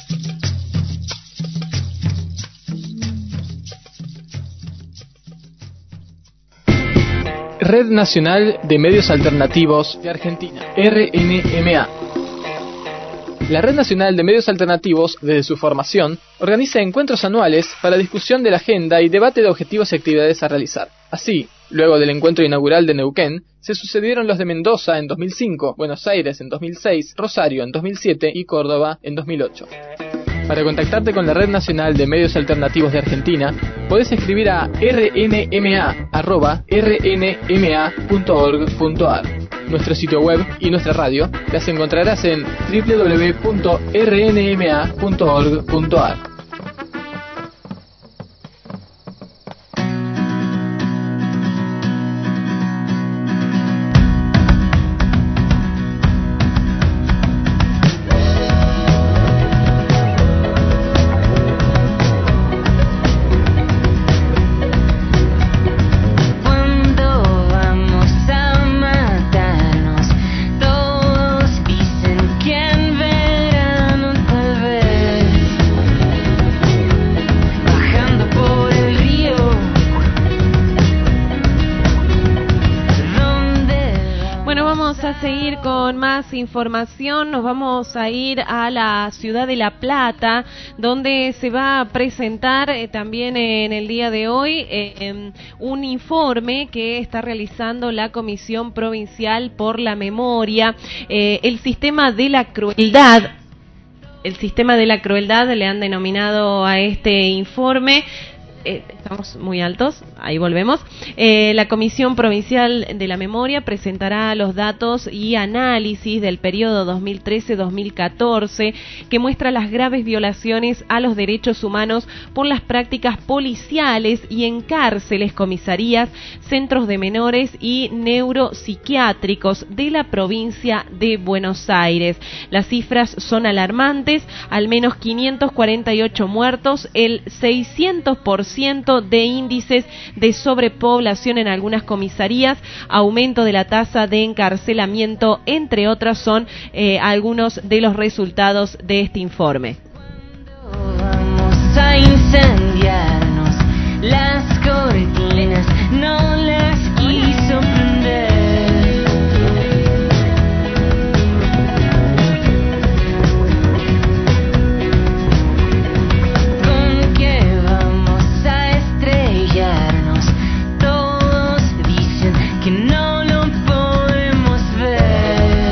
Red Nacional de Medios Alternativos de Argentina, R N M A. La Red Nacional de Medios Alternativos, desde su formación, organiza encuentros anuales para discusión de la agenda y debate de objetivos y actividades a realizar. Así, luego del encuentro inaugural de Neuquén, se sucedieron los de Mendoza en dos mil cinco, Buenos Aires en dos mil seis, Rosario en dos mil siete y Córdoba en dos mil ocho. Para contactarte con la Red Nacional de Medios Alternativos de Argentina, podés escribir a r n m a arroba r n m a punto org punto a r. Nuestro sitio web y nuestra radio las encontrarás en doble u doble u doble u punto r n m a punto org punto a r. Seguir con más información, nos vamos a ir a la ciudad de La Plata, donde se va a presentar eh, también en el día de hoy eh, un informe que está realizando la Comisión Provincial por la Memoria, eh, el sistema de la crueldad. El sistema de la crueldad le han denominado a este informe. Eh, estamos muy altos, ahí volvemos. Eh, la Comisión Provincial de la Memoria presentará los datos y análisis del periodo dos mil trece a dos mil catorce que muestra las graves violaciones a los derechos humanos por las prácticas policiales y en cárceles, comisarías, centros de menores y neuropsiquiátricos de la provincia de Buenos Aires. Las cifras son alarmantes, al menos quinientos cuarenta y ocho muertos, el seiscientos por ciento de índices de sobrepoblación en algunas comisarías, aumento de la tasa de encarcelamiento, entre otras son eh, algunos de los resultados de este informe. Vamos a incendiarnos, las cortinas no las quiso prender. Todos dicen que no lo podemos ver.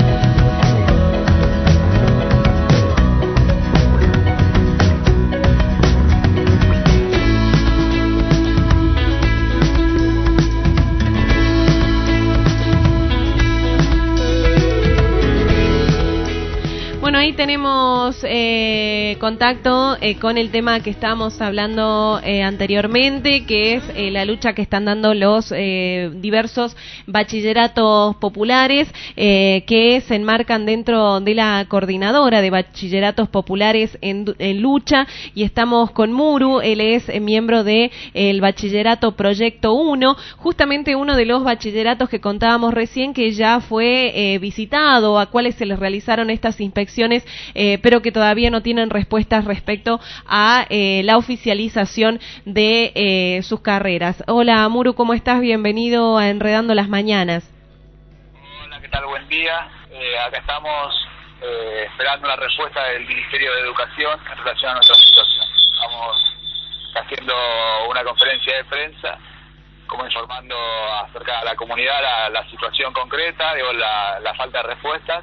Bueno, ahí tenemos eh, contacto eh, con el tema que estábamos hablando eh, anteriormente, que es eh, la lucha que están dando los eh, diversos bachilleratos populares eh, que se enmarcan dentro de la coordinadora de bachilleratos populares en, en lucha, y estamos con Muru. Él es eh, miembro de el bachillerato Proyecto uno, justamente uno de los bachilleratos que contábamos recién que ya fue eh, visitado, a cuales se les realizaron estas inspecciones, eh, pero que todavía no tienen respuestas respecto a eh, la oficialización de eh, sus carreras. Hola Muru, ¿cómo estás? Bienvenido a Enredando las Mañanas. Hola, ¿qué tal? Buen día. Eh, acá estamos eh, esperando la respuesta del Ministerio de Educación en relación a nuestra situación. Estamos haciendo una conferencia de prensa como informando acerca de la comunidad la, la situación concreta, digo, la, la falta de respuestas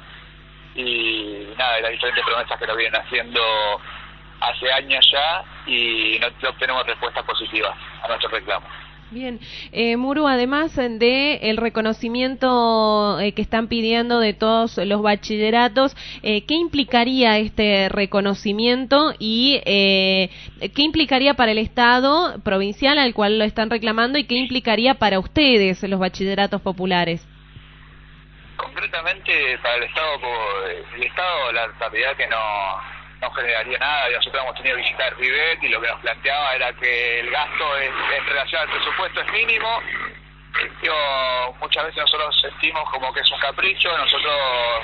y nada, de las diferentes promesas que lo vienen haciendo hace años ya y no, no obtenemos respuestas positivas a nuestros reclamos. Bien, eh, Muru, además de el reconocimiento eh, que están pidiendo de todos los bachilleratos, eh, ¿qué implicaría este reconocimiento y eh, qué implicaría para el Estado provincial al cual lo están reclamando y qué implicaría para ustedes, los bachilleratos populares? Concretamente para el Estado, el Estado la realidad que no no generaría nada. Nosotros hemos tenido visita de Rivet y lo que nos planteaba era que el gasto es, en relación al presupuesto es mínimo. Yo, muchas veces nosotros sentimos como que es un capricho, nosotros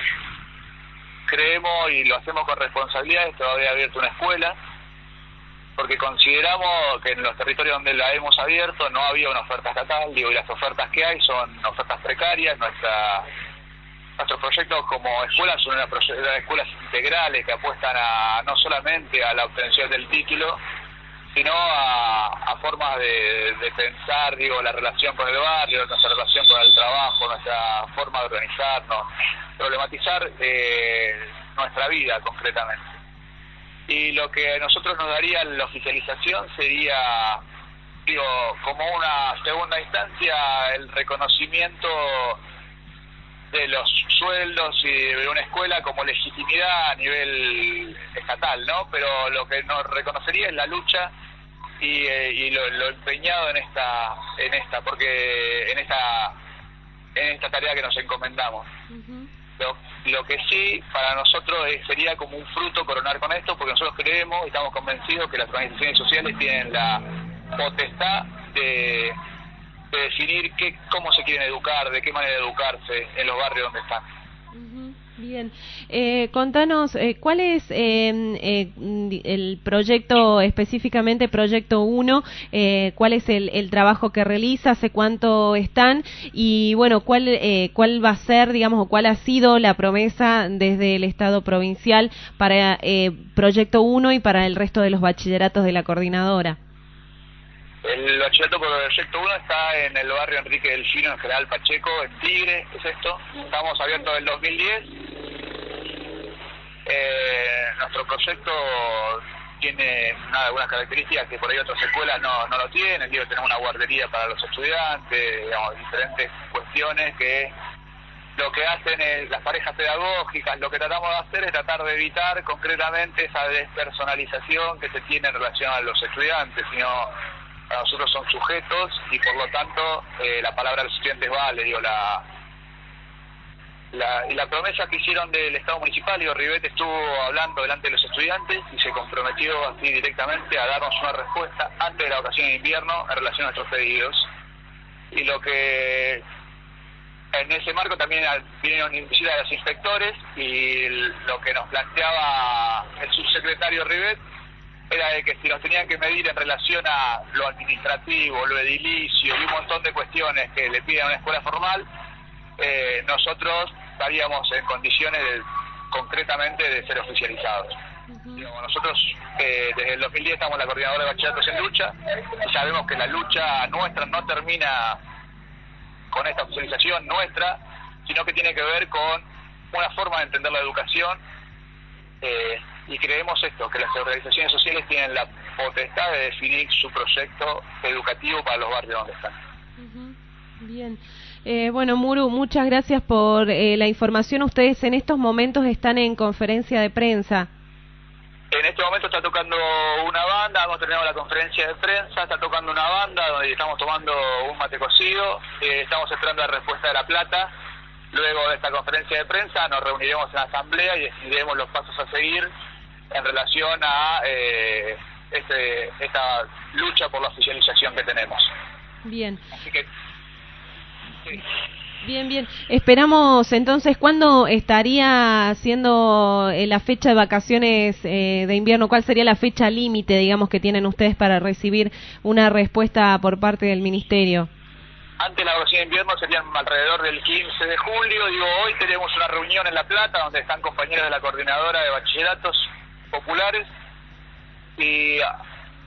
creemos y lo hacemos con responsabilidad, esto había abierto una escuela, porque consideramos que en los territorios donde la hemos abierto no había una oferta estatal, digo, y las ofertas que hay son ofertas precarias. Nuestra Nuestros proyectos como escuelas son una proye- escuelas integrales que apuestan a no solamente a la obtención del título, sino a, a formas de, de pensar, digo, la relación con el barrio, nuestra relación con el trabajo, nuestra forma de organizarnos, problematizar eh, nuestra vida concretamente. Y lo que a nosotros nos daría la oficialización sería, digo, como una segunda instancia, el reconocimiento de los sueldos y de una escuela como legitimidad a nivel estatal, ¿no? Pero lo que nos reconocería es la lucha y, eh, y lo, lo empeñado en esta, en esta, porque en esta, en esta tarea que nos encomendamos. Uh-huh. Lo, lo que sí para nosotros es, sería como un fruto coronar con esto, porque nosotros creemos y estamos convencidos que las organizaciones sociales tienen la potestad de de definir qué, cómo se quieren educar, de qué manera educarse en los barrios donde están. Uh-huh. Bien, eh, contanos, eh, ¿cuál es eh, eh, el proyecto, específicamente Proyecto uno? Eh, ¿Cuál es el, el trabajo que realiza? ¿Hace cuánto están? Y bueno, ¿cuál, eh, cuál va a ser, digamos, o cuál ha sido la promesa desde el Estado provincial para eh, Proyecto uno y para el resto de los bachilleratos de la coordinadora? El bachillerato por Proyecto uno está en el barrio Enrique Delfino, en General Pacheco, en Tigre, es esto. Estamos abiertos desde el dos mil diez. Eh, nuestro proyecto tiene nada, algunas características que por ahí otras escuelas no, no lo tienen. Digo, tenemos una guardería para los estudiantes, digamos, diferentes cuestiones que lo que hacen es las parejas pedagógicas. Lo que tratamos de hacer es tratar de evitar concretamente esa despersonalización que se tiene en relación a los estudiantes, sino para nosotros son sujetos y por lo tanto eh, la palabra de los estudiantes vale, digo, la, la y la promesa que hicieron del Estado municipal, digo, Rivet estuvo hablando delante de los estudiantes y se comprometió así directamente a darnos una respuesta antes de la vacación de invierno en relación a nuestros pedidos. Y lo que en ese marco también vinieron en visita de los inspectores y lo que nos planteaba el subsecretario Rivet era de que si nos tenían que medir en relación a lo administrativo, lo edilicio y un montón de cuestiones que le piden a una escuela formal, eh, nosotros estaríamos en condiciones de, concretamente de ser oficializados. Uh-huh. Digamos, nosotros eh, desde el dos mil diez estamos en la coordinadora de bachilleratos en lucha y sabemos que la lucha nuestra no termina con esta oficialización nuestra, sino que tiene que ver con una forma de entender la educación. Eh, y creemos esto, que las organizaciones sociales tienen la potestad de definir su proyecto educativo para los barrios donde están. Uh-huh. Bien. Eh, bueno, Muru, muchas gracias por eh, la información. Ustedes en estos momentos están en conferencia de prensa. En este momento está tocando una banda, hemos terminado la conferencia de prensa, está tocando una banda donde estamos tomando un mate cocido, eh, estamos esperando la respuesta de La Plata. Luego de esta conferencia de prensa nos reuniremos en la asamblea y decidiremos los pasos a seguir en relación a eh, este, esta lucha por la oficialización que tenemos. Bien. Así que, sí. Bien, bien. Esperamos entonces, ¿cuándo estaría siendo eh, la fecha de vacaciones eh, de invierno? ¿Cuál sería la fecha límite, digamos, que tienen ustedes para recibir una respuesta por parte del Ministerio? Antes de la vacación de invierno serían alrededor del quince de julio. Digo, hoy tenemos una reunión en La Plata donde están compañeros de la coordinadora de bachilleratos populares y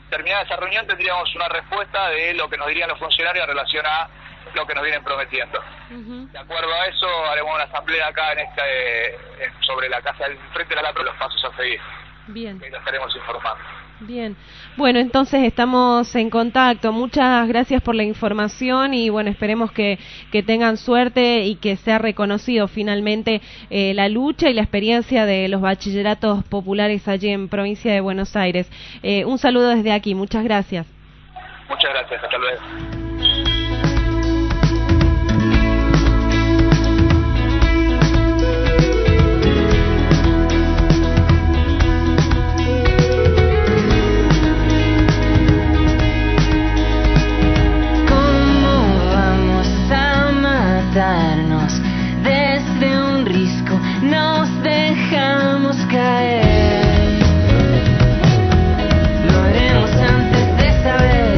terminada esa reunión tendríamos una respuesta de lo que nos dirían los funcionarios en relación a lo que nos vienen prometiendo. Uh-huh. De acuerdo a eso, haremos una asamblea acá en esta, eh, sobre la casa del frente de la Lapro, los pasos a seguir. Bien. Que lo estaremos informando. Bien, bueno, entonces estamos en contacto. Muchas gracias por la información y bueno, esperemos que, que tengan suerte y que sea reconocido finalmente eh, la lucha y la experiencia de los bachilleratos populares allí en provincia de Buenos Aires. Eh, un saludo desde aquí, muchas gracias. Muchas gracias, hasta luego. Desde un risco nos dejamos caer. Lo haremos antes de saber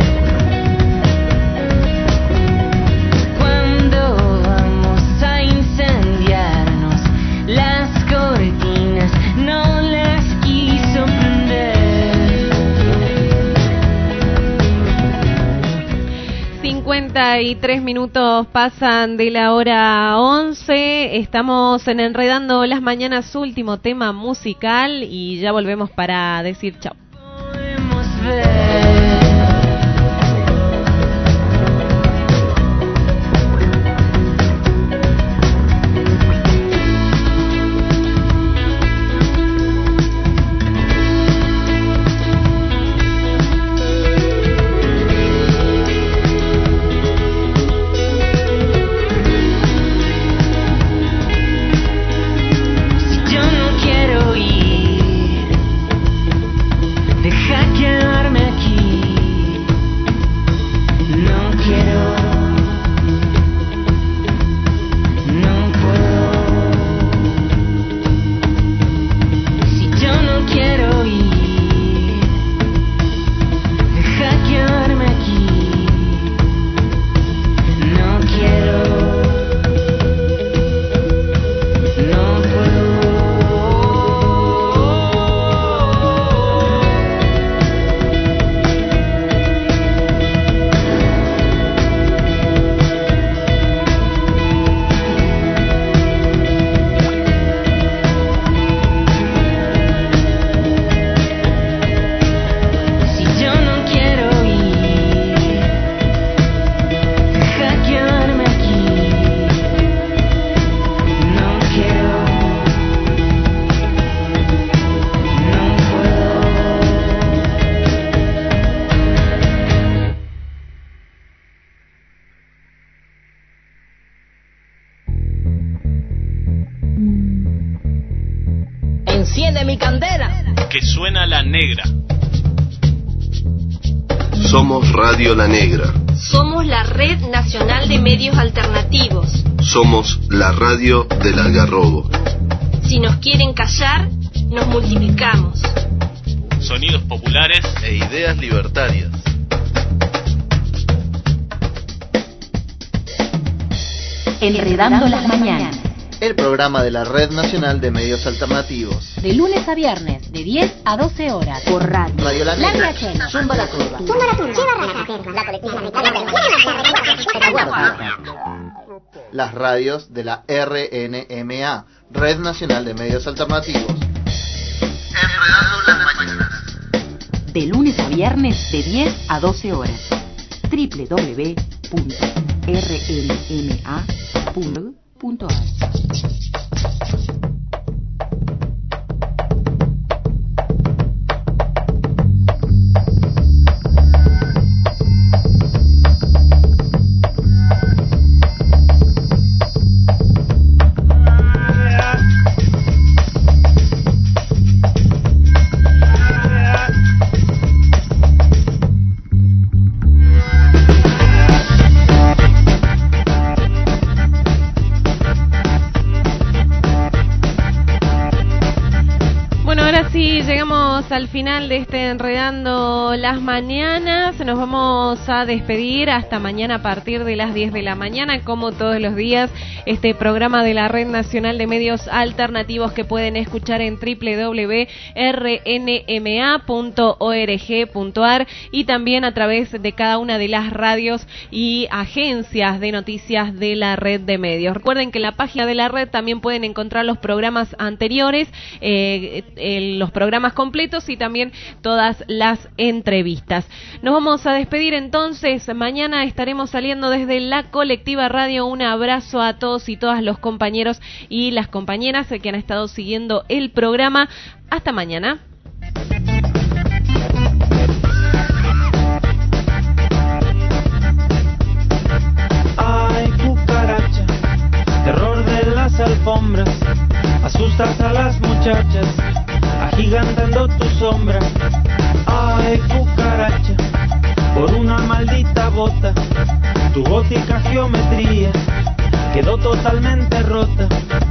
cuándo vamos a incendiarnos. Las cortinas no las quiso prender. cincuenta y tres minutos pasan de la hora once, estamos en Enredando las Mañanas, último tema musical y ya volvemos para decir chau. Podemos ver. Enciende mi candela. Que suena la negra. Somos Radio La Negra. Somos la Red Nacional de Medios Alternativos. Somos la radio del Algarrobo. Si nos quieren callar, nos multiplicamos. Sonidos populares e ideas libertarias. Enredando las Mañanas. El programa de la Red Nacional de Medios Alternativos. De lunes a viernes, de diez a doce horas. Por radio. Radio La Negra. Zumba la curva. Zumba la curva. La colectiva. Las radios de la R N M A, Red Nacional de Medios Alternativos. Enredando las Mañanas. De lunes a viernes, de diez a doce horas. doble u doble u doble u punto r n m a punto org. llegamos al final de este Enredando las Mañanas. Nos vamos a despedir hasta mañana a partir de las diez de la mañana, como todos los días, este programa de la Red Nacional de Medios Alternativos que pueden escuchar en doble u doble u doble u punto r n m a punto org punto a r y también a través de cada una de las radios y agencias de noticias de la red de medios. Recuerden que en la página de la red también pueden encontrar los programas anteriores, eh, eh, los programas completos y también todas las entrevistas. Nos vamos a despedir entonces. Mañana estaremos saliendo desde la Colectiva Radio. Un abrazo a todos y todas los compañeros y las compañeras que han estado siguiendo el programa. Hasta mañana. Ay, cucaracha, terror de las alfombras, asustas a las muchachas, agigantando tu sombra. Ay, cucaracha, por una maldita bota, tu gótica geometría quedó totalmente rota.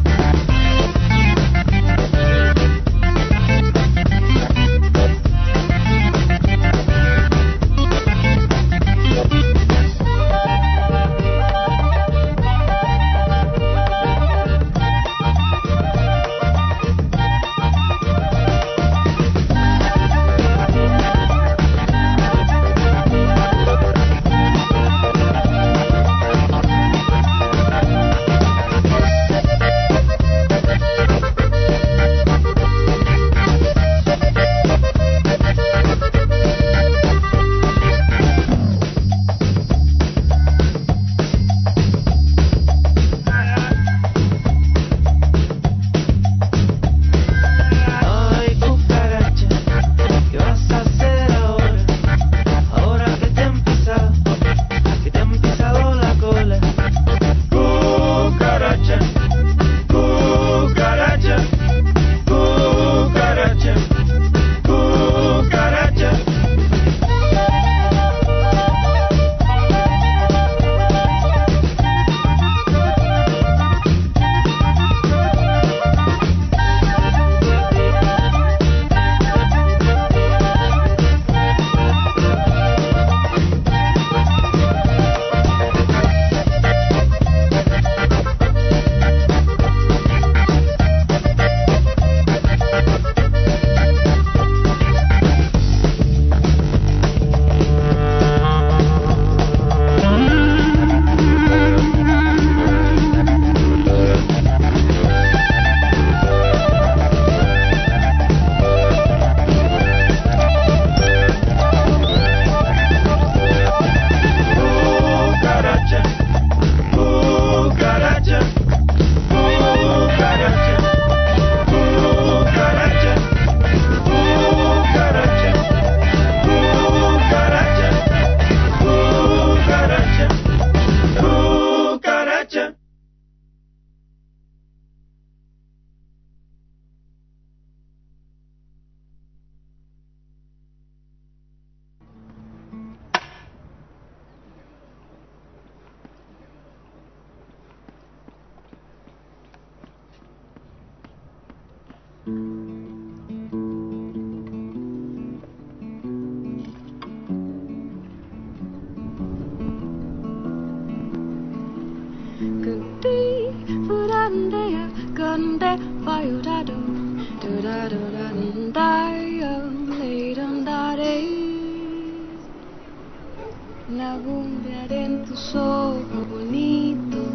La bombearé en tus ojos bonitos,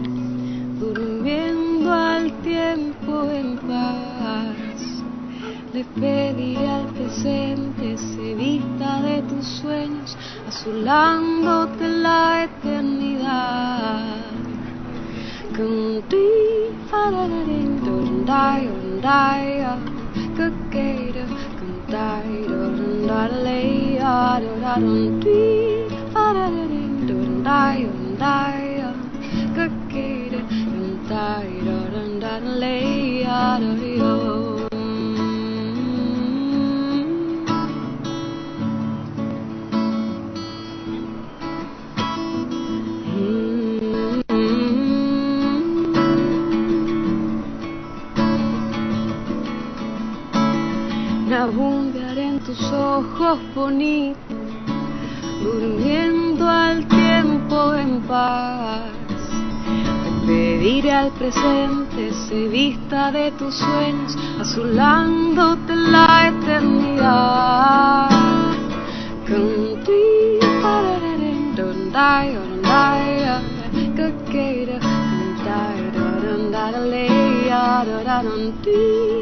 durmiendo al tiempo en paz. Le pediré al presente se vista de tus sueños, azulándote la eternidad. Contigo, faradarín, dorundai, dorundai, coqueiro, contai, dorundalei, dorundai, faradarín, dorundai, dorundai, coqueiro, contai, dorundalei, dorundai. Una tus ojos bonitos, durmiendo al tiempo en paz. Pediré al presente se vista de tus sueños, azulándote la eternidad. Contigo pararé, don't die, don't die, good kid, don't die, don't die, don't die.